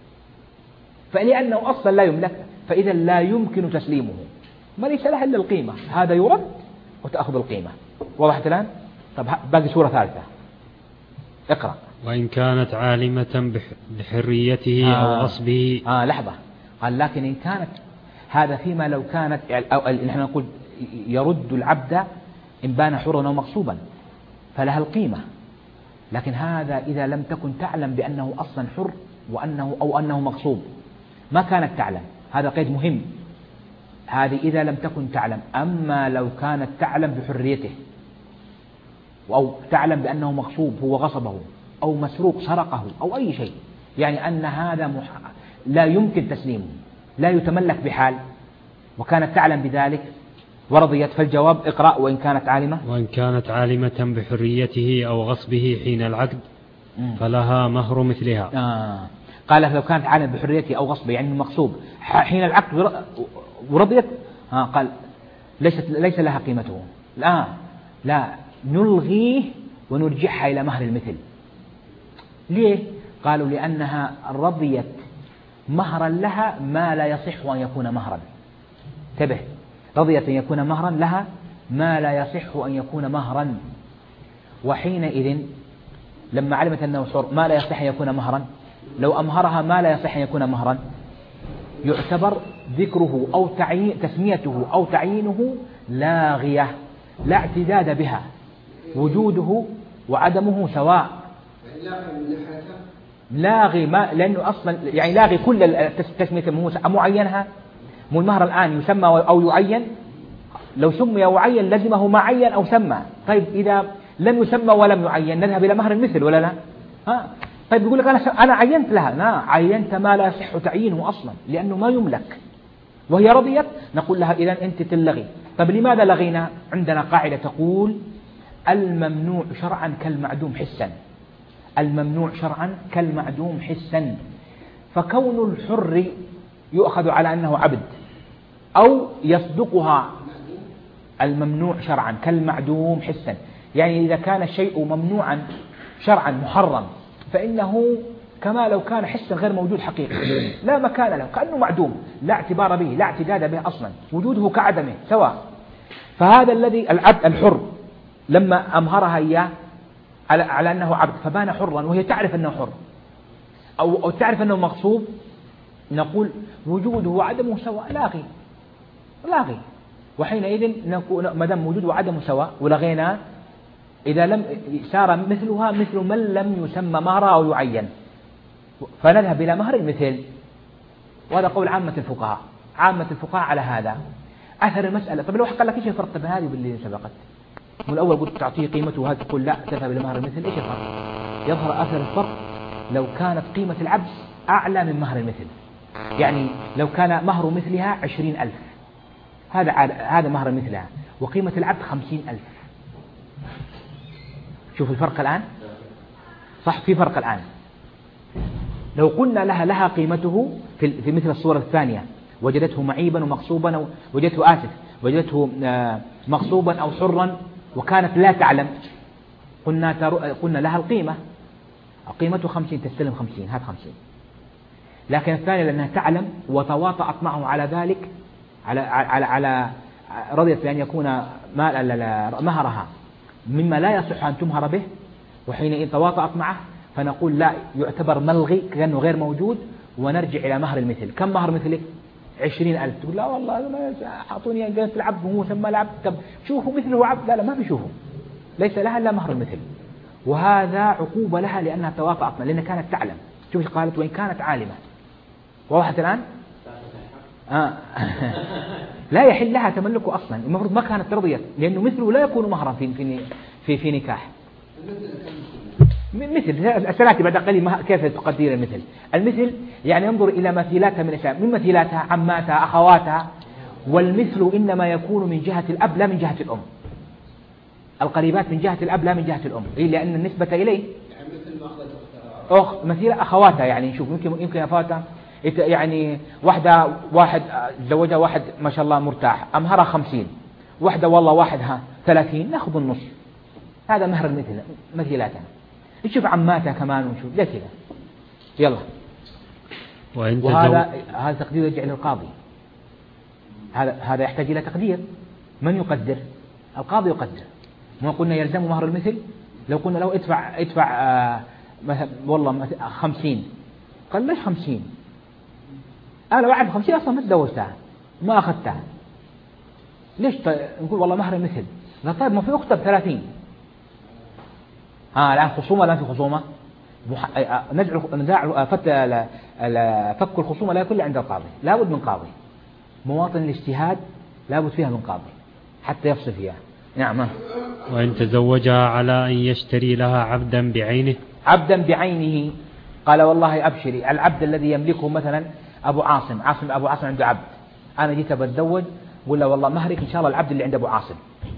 فلأنه أصلا لا يملك، فإذا لا يمكن تسليمه، ما ليس له إلا القيمة. هذا يرد وتأخذ القيمة. وضحت الآن؟ طب باقي سورة ثالثة، اقرأ. وإن كانت عالمة بحريته آه أو غصبه. آه لحظة، قال لكن إن كانت، هذا فيما لو كانت، أو نحن نقول يرد العبد إن بان حرا أو مغصوبا فلها القيمة. لكن هذا إذا لم تكن تعلم بأنه أصلا حر وأنه أو أنه مغصوب، ما كانت تعلم. هذا قيد مهم، هذه إذا لم تكن تعلم. أما لو كانت تعلم بحريته، أو تعلم بأنه مغصوب هو غصبه، أو مسروق سرقه، أو أي شيء، يعني أن هذا مح... لا يمكن تسليمه، لا يتملك بحال، وكانت تعلم بذلك ورضيت، فالجواب اقرأ. وإن كانت عالمة وإن كانت عالمة بحريته أو غصبه حين العقد فلها مهر مثلها. آه. قال لو كانت عالمة بحريته أو غصبه، يعني مغصوب حين العقد ورضيت، آه قال ليست ليس لها قيمته. لا لا نلغيه ونرجعها إلى مهر المثل. ليه؟ قالوا لأنها رضيت مهرا لها ما لا يصح أن يكون مهرا. انتبه، رضيت أن يكون مهرا لها ما لا يصح أن يكون مهرا، وحينئذ لما علمت أنه حر ما لا يصح أن يكون مهرا، لو أمهرها ما لا يصح أن يكون مهرا يعتبر ذكره أو تعيين تسميته أو تعيينه لاغية، لا اعتداد بها، وجوده وعدمه سواء. لاغي ما، لأنه أصلا يعني لاغي كل تسمية معينها. مو المهر الآن يسمى أو يعين، لو سمي وعين لزمه ما عين أو سمى. طيب إذا لم يسمى ولم يعين نذهب إلى مهر المثل ولا لا؟ ها؟ طيب يقول لك أنا أنا عينت لها، لا عينت ما لا يصح تعيينه أصلا لأنه ما يملك، وهي رضيت نقول لها إذا أنت تلغي. طيب لماذا لغينا؟ عندنا قاعدة تقول الممنوع شرعا كالمعدوم حسا، الممنوع شرعا كالمعدوم حسا. فكون الحر يؤخذ على أنه عبد أو يصدقها الممنوع شرعا كالمعدوم حسا، يعني إذا كان الشيء ممنوعا شرعا محرم فإنه كما لو كان حسا غير موجود حقيقة، لا مكان له، كأنه معدوم، لا اعتبار به، لا اعتداد به أصلا، وجوده كعدمه سواء. فهذا الذي العبد الحر لما أمهرها إياه على, على أنه عبد فبان حرا وهي تعرف أنه حر أو, أو تعرف أنه مغصوب، نقول وجوده وعدمه سواء، لاغي لاغي. وحينئذ نقول ما دام وجوده وعدمه سواء ولغينا، إذا لم صار مثلها مثل من لم يسمى مهرها أو يعين، فنذهب إلى مهر المثل. وهذا قول عامة الفقهاء، عامة الفقهاء على هذا. أثر المسألة، طب لو قال لك إيش الفرق بين هذه واللي سبقت؟ من الأول قلت تعطيه قيمته وهذا تقول لا تذهب إلى مهر المثل، إيش الفرق؟ يظهر أثر الفرق لو كانت قيمة العبد أعلى من مهر المثل، يعني لو كان مهر مثلها عشرين ألف، هذا هذا مهر مثلها، وقيمة العبد خمسين ألف. شوف الفرق الآن، صح في فرق الآن. لو قلنا لها لها قيمته في في مثل الصورة الثانية، وجدته معيبا ومغصوبا أو وجدته آسف وجدته مغصوبا أو حرا وكانت لا تعلم، قلنا قلنا لها القيمة، قيمته خمسين تستلم خمسين، هات خمسين. لكن الثانية لأنها تعلم وتواطأت معه على ذلك، على على على رضيت بأن يكون مهرها مما لا يصح أن تمهر به، وحينئذ تواطأت معه، فنقول لا يعتبر ملغي كأنه غير موجود، ونرجع إلى مهر المثل. كم مهر مثلك؟ عشرين ألف. تقول لا والله ما أعطوني قيمة العبد وهو سمى العبد، طب شوفوا مثله عبد، لا لا ما بيشوفوا، ليس لها إلا مهر المثل. وهذا عقوبة لها لأنها تواطأت، لأنها كانت تعلم. شوف قالت وإن كانت عالمة. واضح الآن؟ آه. لا يحل لها تملكه أصلا، المفروض ما كانت رضيت، لأنه مثله لا يكون مهرا في في في, في نكاح. مثل السلاتي بعد قليل كيف تقدير المثل؟ المثل يعني انظر إلى مثيلاتها من الأشياء، من مثيلاتها عماتها أخواتها، والمثل إنما يكون من جهة الأب لا من جهة الأم، القريبات من جهة الأب لا من جهة الأم، إيه لأن النسبة إليه أخ مثيلة أخواتها. يعني نشوف يمكن يمكن أخواتها يعني واحدة واحد زوجها واحد ما شاء الله مرتاح أمهرها خمسين، واحدة والله واحدها ثلاثين، نأخذ النص، هذا مهر المثل مثيلاتها. نشوف عماتها كمان ونشوف ليه كذا. يلا. وهذا هذا تقدير يرجع للقاضي، هذا هذا يحتاج إلى تقدير. من يقدر؟ القاضي يقدر. ما قلنا يلزم مهر المثل، لو قلنا لو ادفع ادفع آه مثلا والله خمسين، قال ليش خمسين؟ أنا بعد خمسين أصلا ما تزوجتها ما أخذتها، ليش نقول والله مهر المثل؟ لا طيب ما في أخته بثلاثين. ها الآن خصومة لا في خصومة، نزع نزاع فت فك الخصومة لا يكون عند القاضي، لا بد من قاضي، مواطن الاجتهاد لا بد فيها من قاضي حتى يفصل فيها. نعم. وإن تزوجها على أن يشتري لها عبدا بعينه، عبدا بعينه قال والله أبشري، العبد الذي يملكه مثلا أبو عاصم، عاصم أبو عاصم عنده عبد، أنا جيت بتزوج ولا والله مهرك إن شاء الله العبد اللي عند أبو عاصم،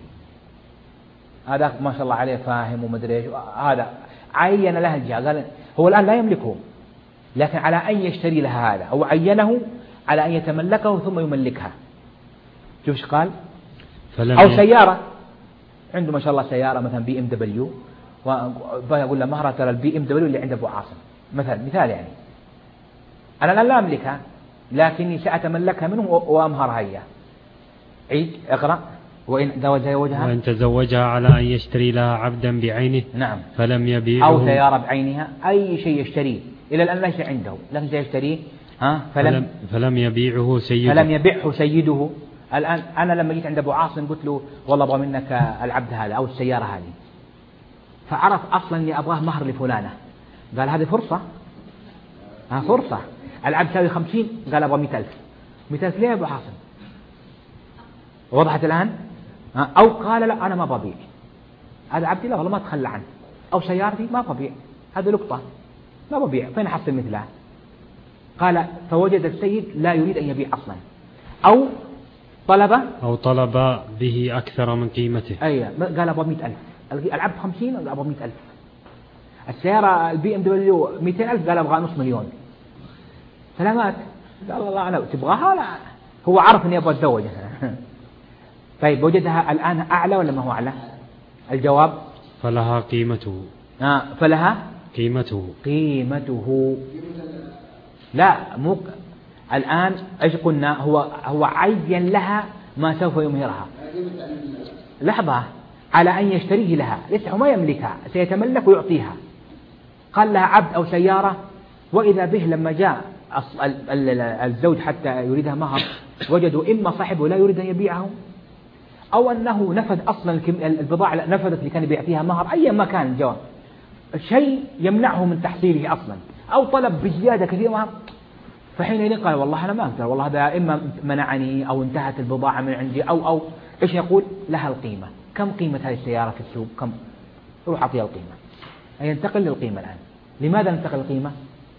هذا ما شاء الله عليه فاهم ومدري ايش، هذا عين لها الجهة، قال هو الآن لا يملكه لكن على أن يشتري لها هذا، أو عينه على أن يتملكه ثم يملكها. شوف ايش قال؟ أو سيارة عنده ما شاء الله سيارة مثلا بي ام دبليو، ويقول له مهرة ترى البي ام دبليو اللي عند أبو عاصم مثلا، مثال يعني أنا الآن لا أملكها لكني سأتملكها منه وأمهرها إياه. عيد اقرأ. وإن زوجها وإن تزوجها على أن يشتري لها عبدا بعينه، نعم، فلم يبيعه، أو سيارة بعينها، أي شيء يشتريه إلى الآن ليس عنده لكن سيشتريه، ها فلم, فلم يبيعه سيده، فلم يبيعه سيده. الآن أنا لما جيت عند أبو عاصم قلت له والله أبغى منك العبد هذا أو السيارة هذه، فعرف أصلا إني أبغاه مهر لفلانة، قال هذه فرصة، ها فرصة، العبد تساوي خمسين، قال أبغى مئة ألف، مئة ألف ليه يا أبو عاصم؟ وضحت الآن؟ أو قال لا أنا ما ببيع، هذا عبدي لا والله ما تخلى عنه، أو سيارتي ما ببيع، هذا لقطة ما ببيع، فين أحصل مثلها؟ قال فوجد السيد لا يريد أن يبيع أصلا، أو طلب أو طلب به أكثر من قيمته. أي قال أبغى مئة ألف، العبد خمسين قال أبغى مئة ألف، السيارة البي ام دبليو مئتين ألف قال أبغى نص مليون. سلامات قال الله أنا تبغاها؟ لا، هو عرف إني أبغى أتزوج. طيب وجدها الآن أعلى ولا ما هو أعلى؟ الجواب فلها قيمته. آه فلها قيمته قيمته لا مو الآن إيش قلنا؟ هو هو عين لها ما سوف يمهرها. لحظة، على أن يشتريه لها، ليس هو ما يملكها، سيتملك ويعطيها. قال لها عبد أو سيارة، وإذا به لما جاء الزوج حتى يريدها مهر وجدوا إما صاحبه لا يريد أن يبيعه، أو أنه نفذ أصلا البضاعة نفذت اللي كان يبيع فيها مهر، أي ما كان الجواب، شيء يمنعه من تحصيله أصلا، أو طلب بزيادة كثير مهر. فحينئذ قال والله أنا ما أقدر، والله هذا إما منعني أو انتهت البضاعة من عندي، أو أو إيش يقول؟ لها القيمة. كم قيمة هذه السيارة في السوق؟ كم؟ روح أعطيها القيمة. أي ينتقل للقيمة الآن. لماذا ننتقل للقيمة؟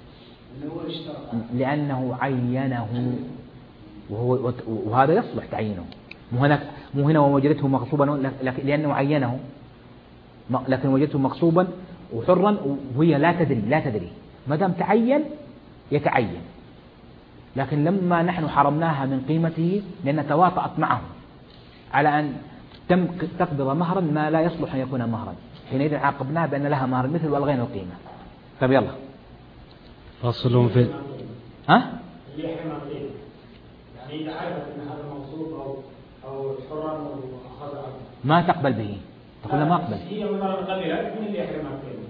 لأنه عينه، وهو وهذا يصلح تعيينه، مو هنا مو هنا ووجدته مغصوبا، لأنه عينه، لكن وجدته مغصوبا وحرا وهي لا تدري لا تدري ما دام تعين يتعين. لكن لما نحن حرمناها من قيمته لأن تواطأت معه على أن تم تقبض مهرا ما لا يصلح أن يكون مهرا، حينئذ عاقبناها بأن لها مهر مثل والغينا القيمة. طيب يلا فصل في ها اللي يحرم القيمة، يعني إذا عرفت أن هذا مغصوب أو أو حرا وأخذ ما تقبل به، تقول ما أقبل. هي مثلا قليلة، من اللي يحرم القيمة؟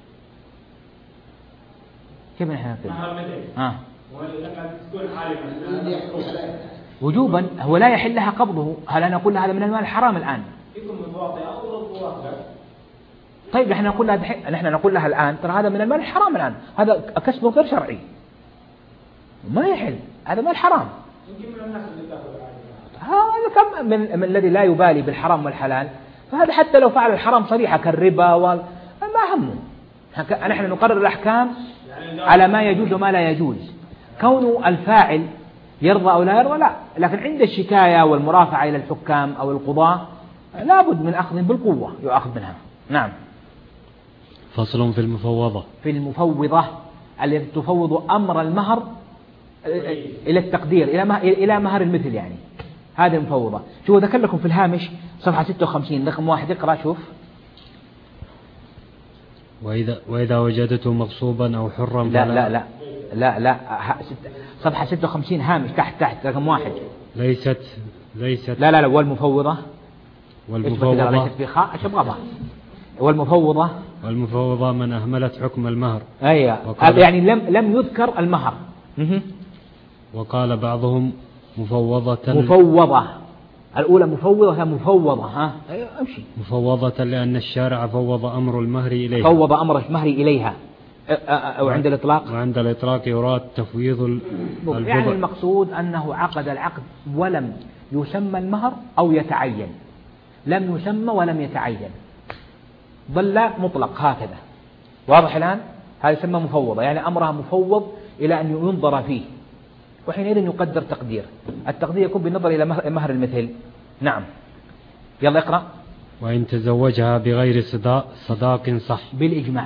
كيف نحن نقول؟ مهر مثل آه ولما تكون عالمة وجوبا هو لا يحل لها قبضه. هل أنا أقول هذا من المال الحرام الآن؟ يكون متواطئ أو متواطئ. طيب نحن نقول لها نحن نقول لها الآن ترى هذا من المال الحرام الآن، هذا كسب غير شرعي ما يحل، هذا مال حرام. يمكن من الناس اللي تأخذ هذا كم من, من الذي لا يبالي بالحرام والحلال، فهذا حتى لو فعل الحرام صريحة كالربا وال ما همه. نحن نقرر الأحكام على ما يجوز وما لا يجوز. كون الفاعل يرضى أو لا يرضى لا، لكن عند الشكاية والمرافعة إلى الحكام أو القضاة لابد من أخذ بالقوة يؤخذ منها. نعم. فصل في المفوضة. في المفوضة التي تفوض أمر المهر إلى التقدير إلى مهر المثل، يعني هذه المفوضة. شو ذكر لكم في الهامش صفحة ستة وخمسين رقم واحد، اقرأ شوف. وإذا وإذا وجدته مغصوبا أو حرا لا لا لا لا لا صفحة ستة وخمسين هامش تحت تحت رقم واحد. ليست ليست لا لا لا والمفوضة والمفوضة ليست في خاء ايش ابغى والمفوضة والمفوضة من أهملت حكم المهر. أي يعني لم لم يذكر المهر. وقال بعضهم مفوضة مفوضة الأولى مفوضة هي مفوضة ها أيوة أمشي مفوضة لأن الشارع فوض أمر المهر إليها فوض أمر المهر إليها أو عند الإطلاق وعند الإطلاق يراد تفويض البضع. يعني المقصود أنه عقد العقد ولم يسمى المهر أو يتعين، لم يسمى ولم يتعين، ظل مطلق هكذا. واضح الآن؟ هذا يسمى مفوضة، يعني أمرها مفوض إلى أن ينظر فيه، وحينئذ يقدر تقدير. التقدير يكون بالنظر إلى مهر المثل. نعم يلا اقرأ. وإن تزوجها بغير صداق صداق صح بالإجماع،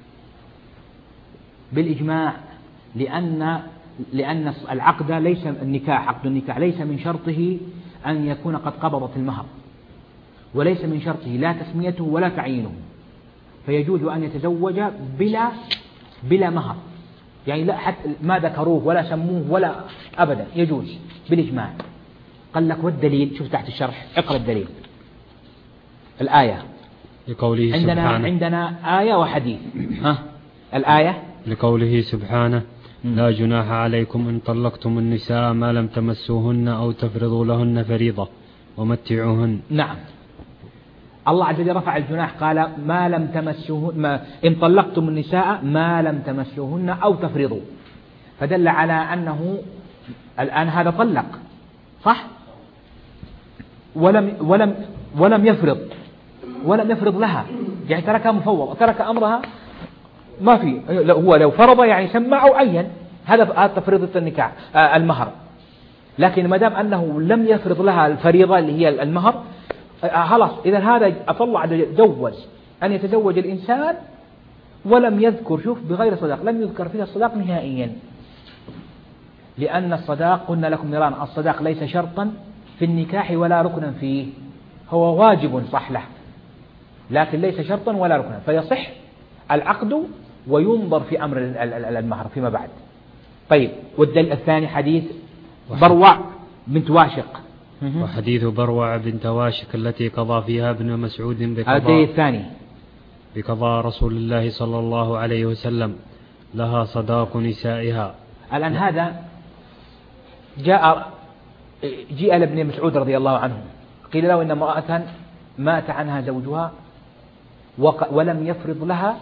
بالإجماع لأن لأن العقد ليس النكاح، عقد النكاح ليس من شرطه أن يكون قد قبضت المهر، وليس من شرطه لا تسميته ولا تعيينه، فيجوز أن يتزوج بلا بلا مهر، يعني لا حتى ما ذكروه ولا سموه ولا أبدا، يجوز بالإجماع. قال لك والدليل، شوف تحت الشرح اقرأ الدليل. الآية لقوله عندنا سبحانه عندنا آية وحديث. ها الآية لقوله سبحانه لا جناح عليكم إن طلقتم النساء ما لم تمسوهن أو تفرضوا لهن فريضة ومتعوهن. نعم الله عز وجل رفع الجناح، قال ما لم تمسوهن، ما إن طلقتم النساء ما لم تمسوهن أو تفرضوا، فدل على أنه الآن هذا طلق صح، ولم ولم ولم يفرض ولم يفرض لها، يعني تركها مفوض، ترك أمرها ما في. هو لو فرض يعني سمع أو عين، هذا تفريض النكاح المهر. لكن ما دام أنه لم يفرض لها الفريضة اللي هي المهر، خلاص إذا هذا أطلع جوز أن يتزوج الإنسان ولم يذكر، شوف بغير صداق، لم يذكر فيها الصداق نهائيا، لأن الصداق قلنا لكم نيران الصداق ليس شرطا في النكاح ولا ركنا فيه، هو واجب صح له لكن ليس شرطا ولا ركنا، فيصح العقد وينظر في أمر المهر فيما بعد. طيب، والدليل الثاني حديث بروع بنت واشق، وحديث بروع بنت واشق التي قضى فيها ابن مسعود بقضاء الدليل الثاني بقضاء رسول الله صلى الله عليه وسلم لها صداق نسائها. الآن هذا جاء جاء لابن مسعود رضي الله عنه قيل له إن امرأة مات عنها زوجها ولم يفرض لها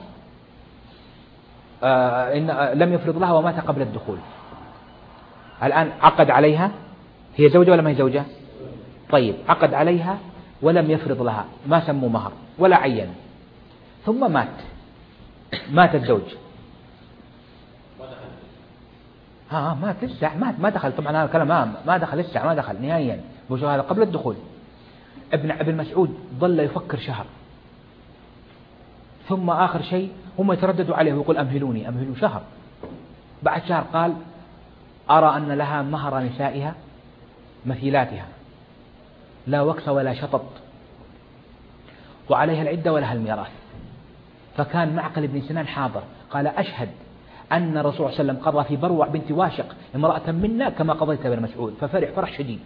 آه إن لم يفرض لها ومات قبل الدخول. الآن عقد عليها، هي زوجة ولا ما هي زوجة؟ طيب، عقد عليها ولم يفرض لها، ما سموا مهر ولا عين، ثم مات مات الزوج، ها مات لسه مات ما دخل، طبعا هذا الكلام ما ما دخل لسه ما دخل نهائيا، هذا قبل الدخول. ابن ابن مسعود ظل يفكر شهر، ثم آخر شيء هم يترددوا عليه ويقول أمهلوني أمهلوا شهر. بعد شهر قال أرى أن لها مهر نسائها مثيلاتها لا وكس ولا شطط وعليها العدة ولها الميراث. فكان معقل بن سنان حاضر، قال أشهد أن الرسول صلى الله عليه وسلم قضى في بروع بنت واشق امرأة منا كما قضيت ابن مسعود، ففرح فرح شديد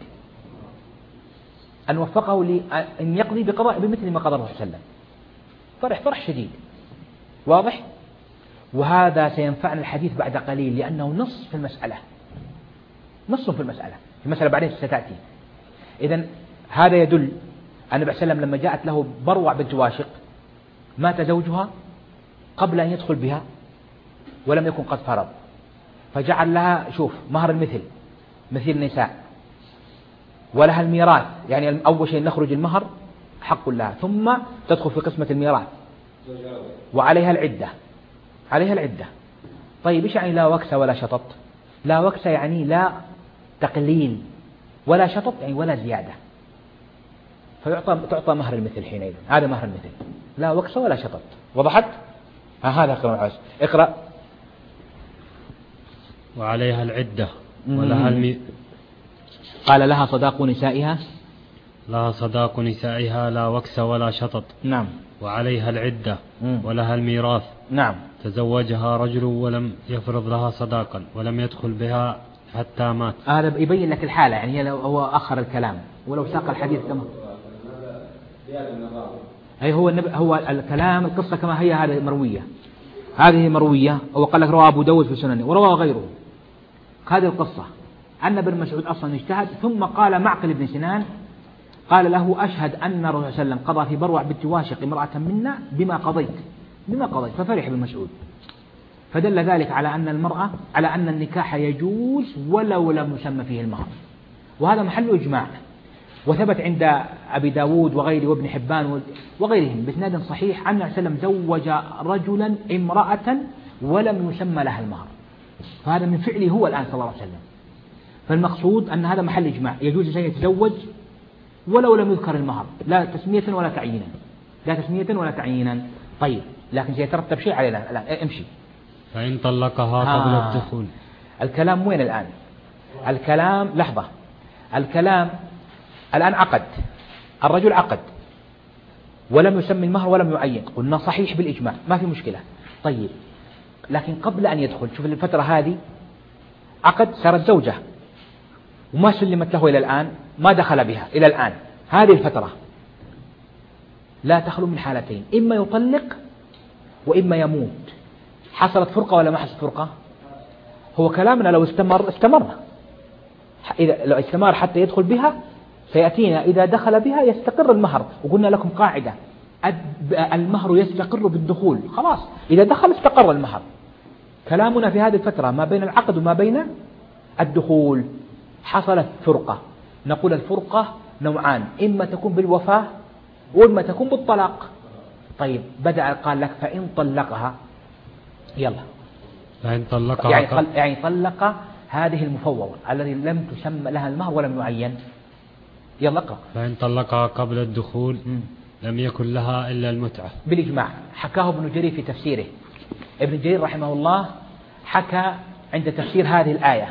أن وفقه لأن يقضي بقضاء بمثل ما قضى الرسول صلى الله عليه وسلم، فرح فرح شديد. واضح؟ وهذا سينفعنا الحديث بعد قليل لأنه نص في المسألة، نص في المسألة، المسألة بعدين ستأتي. إذن هذا يدل أن النبي صلى الله عليه وسلم لما جاءت له بروع بنت واشق مات زوجها قبل أن يدخل بها ولم يكن قد فرض، فجعل لها شوف مهر المثل مثل النساء، ولها الميراث، يعني أول شيء نخرج المهر حق لها، ثم تدخل في قسمة الميراث، وعليها العدة عليها العدة. طيب إيش يعني لا وكس ولا شطط؟ لا وكس يعني لا تقليل، ولا شطط يعني ولا زيادة، فيعطى تعطى مهر المثل حينئذ، هذا مهر المثل لا وكس ولا شطط. وضحت؟ ها هذا اقرأ اقرأ وعليها العدة ولها المي... قال لها صداق نسائها لها صداق نسائها لا وكس ولا شطط. نعم. وعليها العدة ولها الميراث. نعم. تزوجها رجل ولم يفرض لها صداقا ولم يدخل بها حتى مات. هذا يبين لك الحالة، يعني هو أخر الكلام ولو ساق الحديث كما أي هو النب... هو الكلام القصة كما هي، هذه مروية هذه مروية وقال لك رواه أبو داود في سننه ورواه غيره. هذه القصة أن ابن مسعود أصلا اجتهد، ثم قال معقل بن سنان قال له أشهد أن الرسول صلى الله عليه وسلم قضى في بروع بنت واشق امرأة منا بما قضيت بما قضيت ففرح ابن مسعود. فدل ذلك على أن المرأة على أن النكاح يجوز ولو لم يسمى فيه المهر، وهذا محل إجماع، وثبت عند أبي داود وغيره وابن حبان وغيرهم بإسناد صحيح أن النبي صلى الله عليه وسلم زوج رجلا امرأة ولم يسمى لها المهر، فهذا من فعله هو الآن صلى الله عليه وسلم. فالمقصود أن هذا محل إجماع، يجوز أن يتزوج ولو لم يذكر المهر، لا تسمية ولا تعيينا لا تسمية ولا تعيينا. طيب، لكن سيترتب شيء علينا الآن، امشي. فإن طلقها قبل آه. الدخول. الكلام وين الآن؟ الكلام لحظة، الكلام الآن عقد الرجل عقد ولم يسمي المهر ولم يعين، قلنا صحيح بالإجماع ما في مشكلة. طيب، لكن قبل أن يدخل، شوف الفترة هذه عقد صارت زوجة وما سلمت له إلى الآن، ما دخل بها إلى الآن، هذه الفترة لا تخلو من حالتين، إما يطلق وإما يموت. حصلت فرقة ولا ما حصلت فرقة؟ هو كلامنا لو استمر استمر إذا لو استمر حتى يدخل بها سيأتينا إذا دخل بها يستقر المهر، وقلنا لكم قاعدة المهر يستقر بالدخول، خلاص إذا دخل استقر المهر. كلامنا في هذه الفترة ما بين العقد وما بين الدخول حصلت فرقة، نقول الفرقة نوعان، إما تكون بالوفاة وإما تكون بالطلاق. طيب بدأ قال لك فإن طلقها، يلا فإن طلقها يعني, طل... يعني طلق هذه المفوضة الذي لم تسمى لها المهر ولم يعين. يلا اقرأ. فإن طلقها قبل الدخول م. لم يكن لها إلا المتعة بالإجماع. حكاه ابن جرير في تفسيره. ابن جرير رحمه الله حكى عند تفسير هذه الآية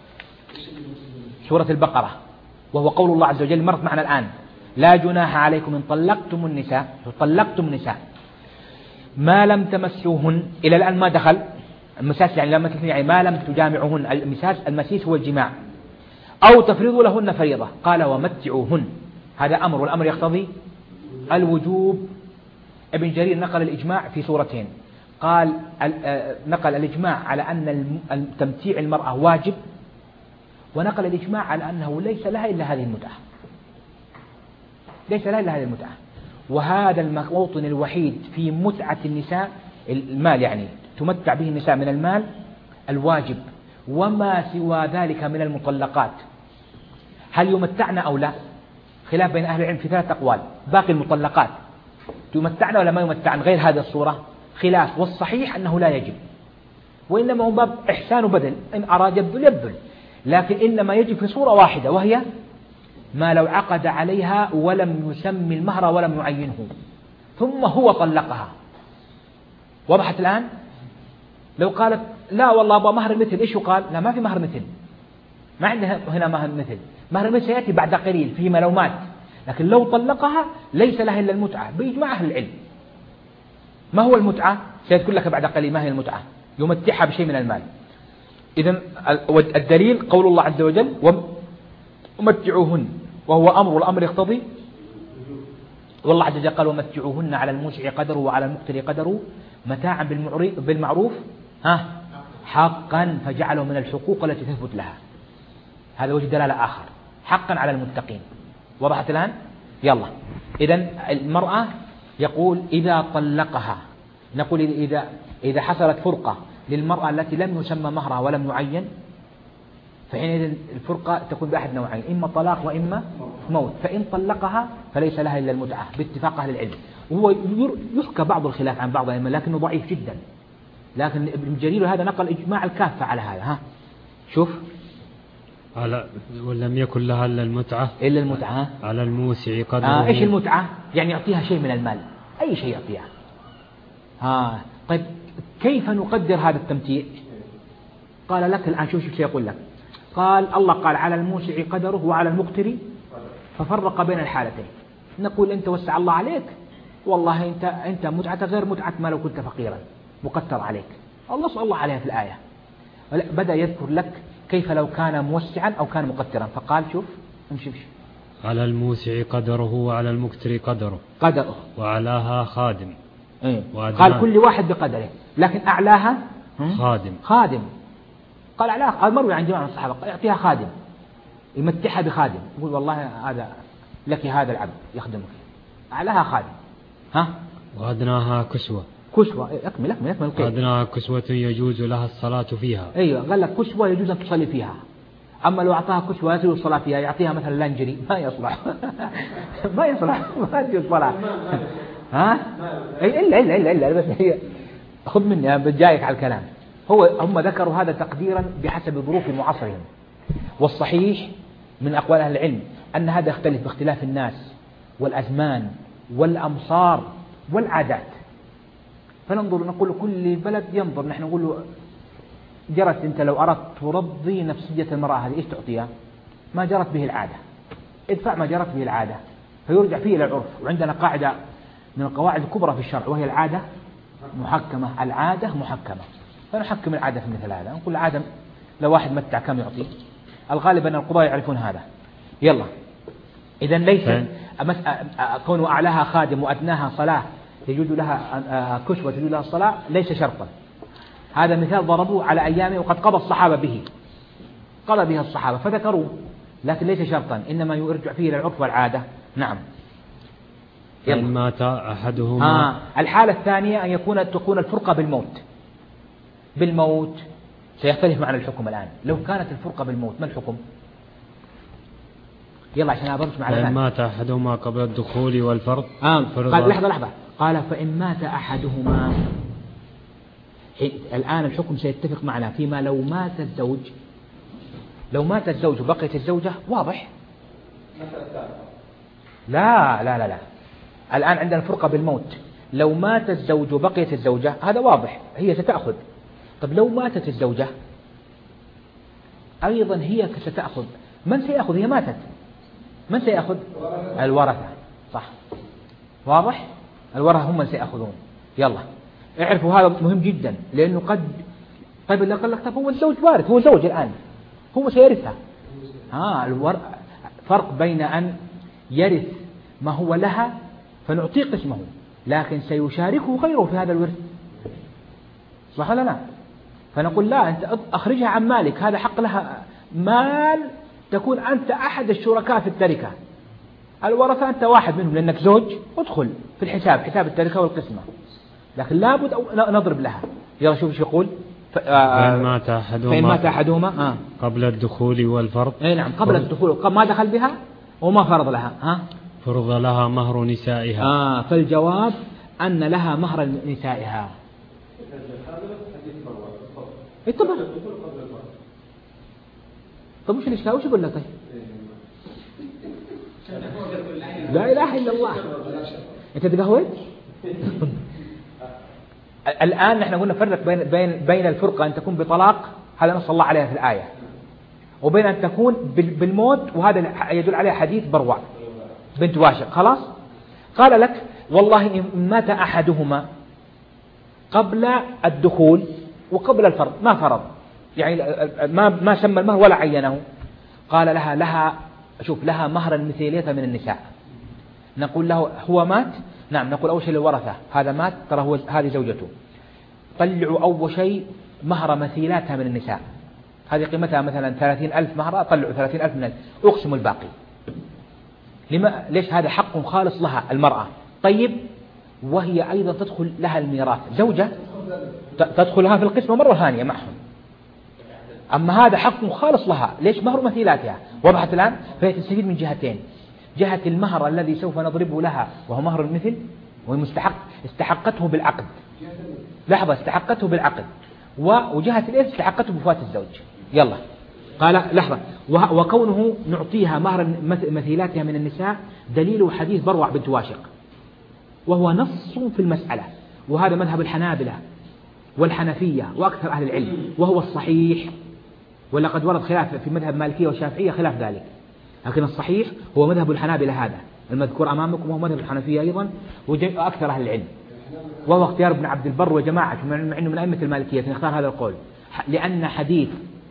سورة البقرة، وهو قول الله عز وجل مرت معنا الآن: لا جناح عليكم إن طلقتم النساء طلقتم النساء ما لم تمسوهن. إلى الآن ما دخل المساس، يعني لما يعني ما لم تجامعوهن. المساس المسيس هو الجماع. أو تفرضوا لهن فريضة. قال ومتعوهن، هذا أمر، والأمر يقتضي الوجوب. ابن جرير نقل الإجماع في سورتين، قال نقل الإجماع على أن تمتيع المرأة واجب، ونقل الإجماع على أنه ليس لها إلا هذه المتعة، ليس لها إلا هذه المتعة. وهذا الموطن الوحيد في متعة النساء المال، يعني تمتع به النساء من المال الواجب، وما سوى ذلك من المطلقات هل يمتعن أو لا؟ خلاف بين أهل العلم في ثلاث أقوال. باقي المطلقات تمتعن ولا ما يمتعن غير هذه الصورة؟ خلاف، والصحيح أنه لا يجب، وإنما هو باب إحسان بدل، إن أراد يبذل يبذل، لكن إنما يجب في صورة واحدة، وهي ما لو عقد عليها ولم يسمي المهر ولم يعينه ثم هو طلقها. وضحت الآن؟ لو قالت لا والله أبغى مهر مثل، إيش قال؟ لا ما في مهر مثل، ما عندنا هنا مهر مثل. مهر مثل سيأتي بعد قليل فيما لو مات، لكن لو طلقها ليس لها إلا المتعة بإجماع أهل العلم. ما هو المتعة؟ سيذكر لك بعد قليل ما هي المتعة. يمتعها بشيء من المال. إذن الدليل قول الله عز وجل ومتعوهن، وهو أمر، والأمر يقتضي. والله عز وجل قال ومتعوهن على الموسع قدره وعلى المقتر قدره متاعا بالمعروف ها حقا، فجعله من الحقوق التي تثبت لها. هذا وجه دلالة آخر، حقا على المتقين. وضحت الآن؟ يلا. إذن المرأة يقول إذا طلقها، نقول إذا إذا حصلت فرقة للمرأة التي لم يسمى مهرها ولم يعين، فحينئذ الفرقة تكون بأحد نوعين، إما طلاق وإما موت. فإن طلقها فليس لها إلا المتعة باتفاق أهل العلم. وهو يحكى بعض الخلاف عن بعض الأئمة لكنه ضعيف جدا، لكن ابن جرير هذا نقل إجماع الكافة على هذا. ها شوف، على ولم يكن لها إلا المتعة إلا المتعة على الموسع قدره. آه إيش المتعة؟ يعني يعطيها شيء من المال، أي شيء يعطيها. ها طيب كيف نقدر هذا التمتيع؟ قال لك الآن شوف شو يقول لك. قال الله قال على الموسع قدره وعلى المقتر، ففرق بين الحالتين. نقول أنت وسع الله عليك، والله أنت أنت متعة غير متعة ما لو كنت فقيرا مقتر عليك. الله سأل الله عليها في الآية. بدأ يذكر لك كيف لو كان موسعا أو كان مقترا، فقال شوف امشي امشي. على الموسع قدره وعلى المقتر قدره قدره وعلاها خادم. إيه؟ قال كل واحد بقدره، لكن أعلاها خادم. خادم قال أعلاها، مروي عن جماعة من الصحابة يعطيها خادم، يمتعها بخادم، يقول والله هذا لك هذا العبد يخدمك، أعلاها خادم. ها وأدناها كسوة. كسوة أكمل أكمل أكمل القيد. أدناها كسوة يجوز لها الصلاة فيها. أيوة قال لك كسوة يجوز أن تصلي فيها. أما لو أعطاها كسوة يجوز الصلاة فيها، يعطيها مثلا لانجري ما يصلح ما يصلح ما يجوز الصلاة. ها إلا إلا إلا إلا بس هي خذ مني بجايك على الكلام. هو هم ذكروا هذا تقديرا بحسب ظروف معاصرهم، والصحيح من أقوال أهل العلم أن هذا يختلف باختلاف الناس والأزمان والأمصار والعادات. فننظر نقول كل بلد ينظر، نحن نقول له جرت أنت لو أردت ترضي نفسية المرأة هذه إيش تعطيها؟ ما جرت به العادة، ادفع ما جرت به العادة، فيرجع فيه إلى العرف. وعندنا قاعدة من القواعد الكبرى في الشرع وهي العادة محكمة، العادة محكمة، فنحكم العادة في مثل هذا. نقول العادة لو واحد متع كم يعطي؟ الغالب أن القضاة يعرفون هذا. يلا إذن ليس كونه أعلاها خادم وأدناها صلاة يجوز لها كسوة تجوز لها الصلاة ليس شرطا. هذا مثال ضربوه على أيامه وقد قضى الصحابة به، قضى به الصحابة فذكروه، لكن ليس شرطا، إنما يرجع فيه إلى العرف والعادة. نعم. إن مات أحدهما. آه. الحالة الثانية أن يكون تكون الفرقة بالموت. بالموت سيختلف معنا الحكم الآن. لو كانت الفرقة بالموت ما الحكم؟ يلا عشان أبرش مع فإن مات أحدهما قبل الدخول والفرض آه. قال لحظة لحظة قال فإن مات أحدهما. الآن الحكم سيتفق معنا فيما لو مات الزوج، لو مات الزوج وبقيت الزوجة واضح. لا لا لا لا الآن عندنا فرقة بالموت. لو مات الزوج وبقيت الزوجة هذا واضح، هي ستأخذ. طب لو ماتت الزوجة أيضا هي ستأخذ. من سيأخذ؟ هي ماتت، من سيأخذ؟ الورثة. صح واضح، الورثة هم من سيأخذون. يلا اعرفوا هذا مهم جدا، لأنه قد طيب اللي قال لك طب هو الزوج وارث، هو زوج الآن هو سيرثها. آه الور... فرق بين أن يرث ما هو لها فنعطيه قسمه، لكن سيشاركه غيره في هذا الورث، صح ولا لا؟ فنقول لا أنت أخرجها عن مالك، هذا حق لها مال، تكون أنت أحد الشركاء في التركة. الورثة أنت واحد منهم لأنك زوج، ادخل في الحساب، حساب التركة والقسمة، لكن لابد نضرب لها. يلا شوف ايش يقول. فإن مات أحدهما, فإن مات أحدهما آه. قبل الدخول والفرض. اي نعم قبل الدخول، ما دخل بها وما فرض لها. ها فرض لها مهر نسائها. آه فالجواب أن لها مهر نسائها. طب طب وش الإشكال؟ وش يقول لك؟ طيب لا إله إلا الله. أنت تقهوت الآن. نحن قلنا فرق بين بين بين الفرقة أن تكون بطلاق، هذا نص الله عليها في الآية، وبين أن تكون بالموت، وهذا يدل عليه حديث بروع بنت واشق. خلاص قال لك والله إن مات أحدهما قبل الدخول وقبل الفرض، ما فرض يعني ما ما سمى المهر ولا عينه، قال لها لها شوف لها مهرا مثيلية من النساء. نقول له هو مات، نعم نقول أول شيء للورثة هذا مات ترى هو هذه زوجته، طلعوا أول شيء مهر مثيلاتها من النساء، هذه قيمتها مثلا ثلاثين ألف مهرة، طلعوا ثلاثين ألف من أقسموا الباقي. لما ليش؟ هذا حق خالص لها المرأة. طيب وهي أيضا تدخل لها الميراث، زوجة تدخل لها في القسمة مرة ثانية معهم، أما هذا حق خالص لها. ليش؟ مهر مثيلاتها. وضحت الآن؟ فهي تستفيد من جهتين، جهة المهر الذي سوف نضربه لها وهو مهر المثل ومستحق استحقته بالعقد، لحظة استحقته بالعقد، وجهة الإرث استحقته بوفاة الزوج. يلا قال لحظة وكونه نعطيها مهر مثيلاتها من النساء دليل حديث بروع بنت واشق، وهو نص في المسألة، وهذا مذهب الحنابلة والحنفية وأكثر أهل العلم، وهو الصحيح. ولقد ورد خلاف في مذهب مالكية والشافعية خلاف ذلك، لكن الصحيح هو مذهب الحنابلة هذا المذكور أمامكم، وهو مذهب الحنفية أيضا وأكثر أهل العلم، وهو اختيار ابن عبد البر وجماعة مع أنه من أئمة المالكية نختار هذا القول، لأن حديث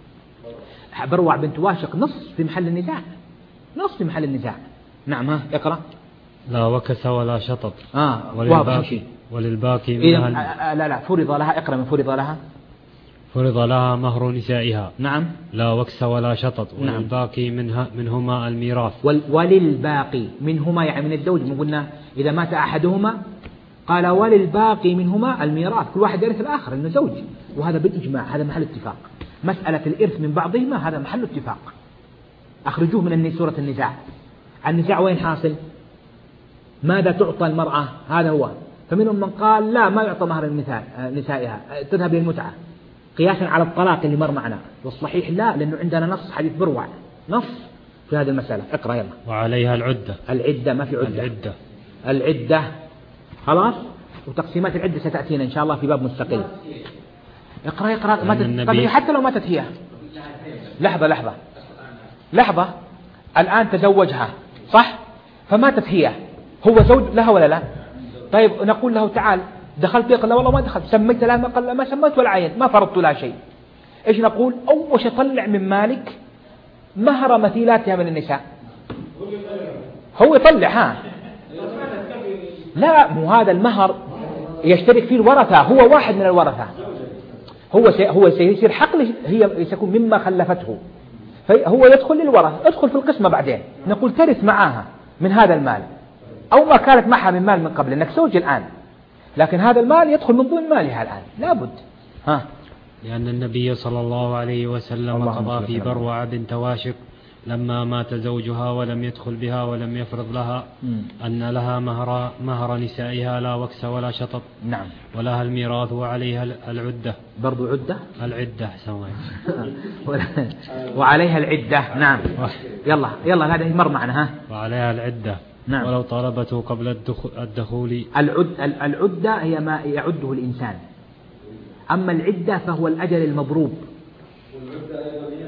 بروع بنت واشق نص في محل النزاع، نص في محل النزاع. نعم ها اقرأ. لا وكس ولا شطط. آه وللباقي, وللباقي منها لا لا فرض لها، اقرأ من فرض لها. فرض لها مهر نسائها. نعم. لا وكس ولا شطط. وللباقي منها منهما الميراث. وللباقي منهما يعني من الزوج، ما قلنا إذا مات أحدهما قال وللباقي منهما الميراث، كل واحد يرث الآخر إنه زوج، وهذا بالإجماع، هذا محل اتفاق. مسألة الإرث من بعضهما هذا محل اتفاق، أخرجوه من سورة النزاع. النزاع وين حاصل؟ ماذا تعطى المرأة؟ هذا هو. فمنهم من قال لا ما يعطى مهر نسائها، تذهب للمتعة قياسا على الطلاق اللي مر معنا، والصحيح لا، لأنه عندنا نص حديث بروع نص في هذه المسألة. اقرأ يلا. وعليها العدة. العدة ما في عدة. العدة. العدة خلاص، وتقسيمات العدة ستأتينا إن شاء الله في باب مستقل. اقرأ اقرأ ما تت... طيب حتى لو ماتت هي. لحظة لحظة لحظة الآن تزوجها صح، فماتت هي، هو زوج لها ولا لا؟ طيب نقول له تعال دخلت، يقول لا والله ما دخلت، سميت لها ما قال ما سميت ولا عين، ما فرضت لها شيء. ايش نقول؟ أول شيء طلع من مالك مهر مثيلاتها من النساء، هو يطلع. ها لا مو هذا المهر يشترك فيه الورثة، هو واحد من الورثة، هو سي هو سيصير حقل، هي سيكون مما خلفته، فهو يدخل للورثة، ادخل في القسمة بعدين. نقول ترث معاها من هذا المال، أو ما كانت معها من مال من قبل، إنك زوج الآن، لكن هذا المال يدخل من ضمن مالها الآن لابد. ها لأن النبي صلى الله عليه وسلم قضى في بروع بنت واشق لما مات زوجها ولم يدخل بها ولم يفرض لها أن لها مهر, مهر نسائها لا وكس ولا شطط. نعم. ولها الميراث وعليها العدة. برضو عدة. العدة سوي. وعليها العدة. نعم. يلا يلا هذا مر معنا. ها. وعليها العدة. نعم. ولو طالبته قبل الدخول. العد العدة هي ما يعده الإنسان، أما العدة فهو الأجل المضروب. والعدة أيضا هي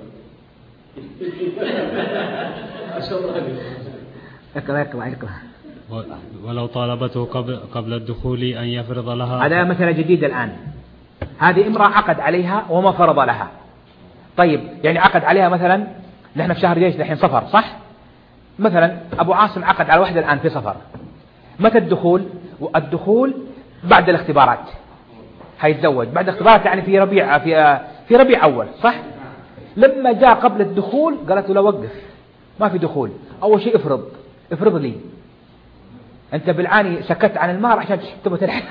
اقرأ اقرأ اقرأ. ولو طالبته قبل قبل الدخول أن يفرض لها. هذا مسألة جديدة الآن. هذه امرأة عقد عليها وما فرض لها. طيب يعني عقد عليها مثلا، نحن في شهر جيش الحين صفر صح؟ مثلا أبو عاصم عقد على واحدة الآن في صفر. متى الدخول؟ الدخول بعد الاختبارات. هيتزوج بعد الاختبارات، يعني في ربيع في في ربيع أول صح؟ لما جاء قبل الدخول قالت له لا وقف، ما في دخول. أول شيء افرض افرض لي. أنت بالعاني سكت عن المهر عشان تبغى تلحق.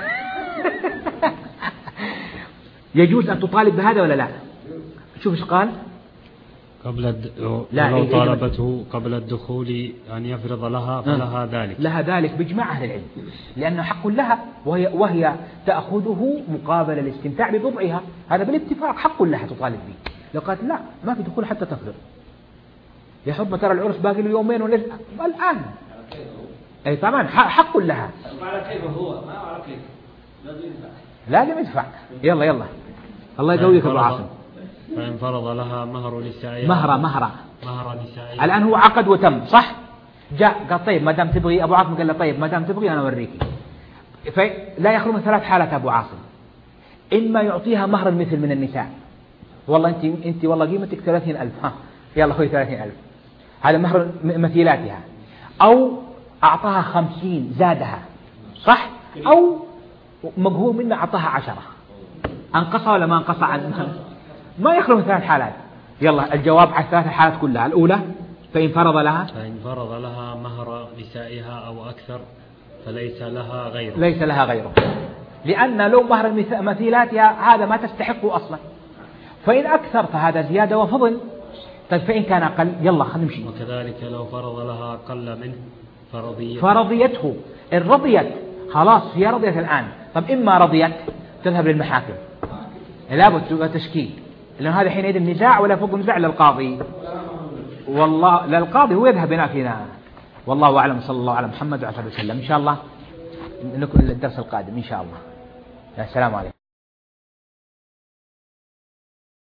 يجوز أن تطالب بهذا ولا لا؟ شوف ايش قال. قبل الد... لو طالبته قبل الدخول أن يفرض لها فلها ذلك. لها ذلك بإجماع أهل العلم، لأنه حق لها، وهي, وهي تأخذه مقابل الاستمتاع ببضعها. هذا بالاتفاق حق لها تطالب به. لو قالت لا ما في دخول حتى تفرض، يا حب ما ترى العرس باقي له يومين ولا الآن، أي طبعا حق لها. على كيف هو ما على كيف لازم يدفع. لازم يدفع. يلا يلا الله يقويك أبو عاصم. فإن فرض لها مهر نسائها. مهرة مهرة مهر نسائها. الآن هو عقد وتم صح؟ جاء قال طيب ما دام تبغي، أبو عاصم قال له طيب ما دام تبغي أنا أوريكي. فلا يخلو من ثلاث حالات أبو عاصم. إما يعطيها مهر المثل من النساء، والله أنت أنت والله قيمتك ثلاثين ألف، ها يلا خذي ثلاثين ألف، هذا مهر مثيلاتها. أو أعطاها خمسين زادها صح؟ أو مقهور منه أعطاها عشرة. أنقصها ولا ما أنقصها عنها؟ ما يخلو من ثلاث حالات. يلا الجواب على الثلاث حالات كلها. الأولى فإن فرض لها فإن فرض لها مهر نسائها أو أكثر فليس لها غيره. ليس لها غيره، لأن لو مهر مثيلاتها هذا ما تستحقه أصلا. فإن أكثر فهذا زيادة وفضل. طيب فإن كان أقل يلا خلينا نمشي. وكذلك لو فرض لها أقل منه فرضيته. فرضيته إن رضيت خلاص هي رضيت الآن. طب إما رضيت تذهب للمحاكم، لابد تشكيل، لأن هذا حينئذ النزاع ولا فوق نزاع للقاضي. والله للقاضي هو يذهب هنا فينا. والله أعلم. صلى الله على محمد وعلى آله وسلم. إن شاء الله نكمل الدرس القادم إن شاء الله. السلام عليكم.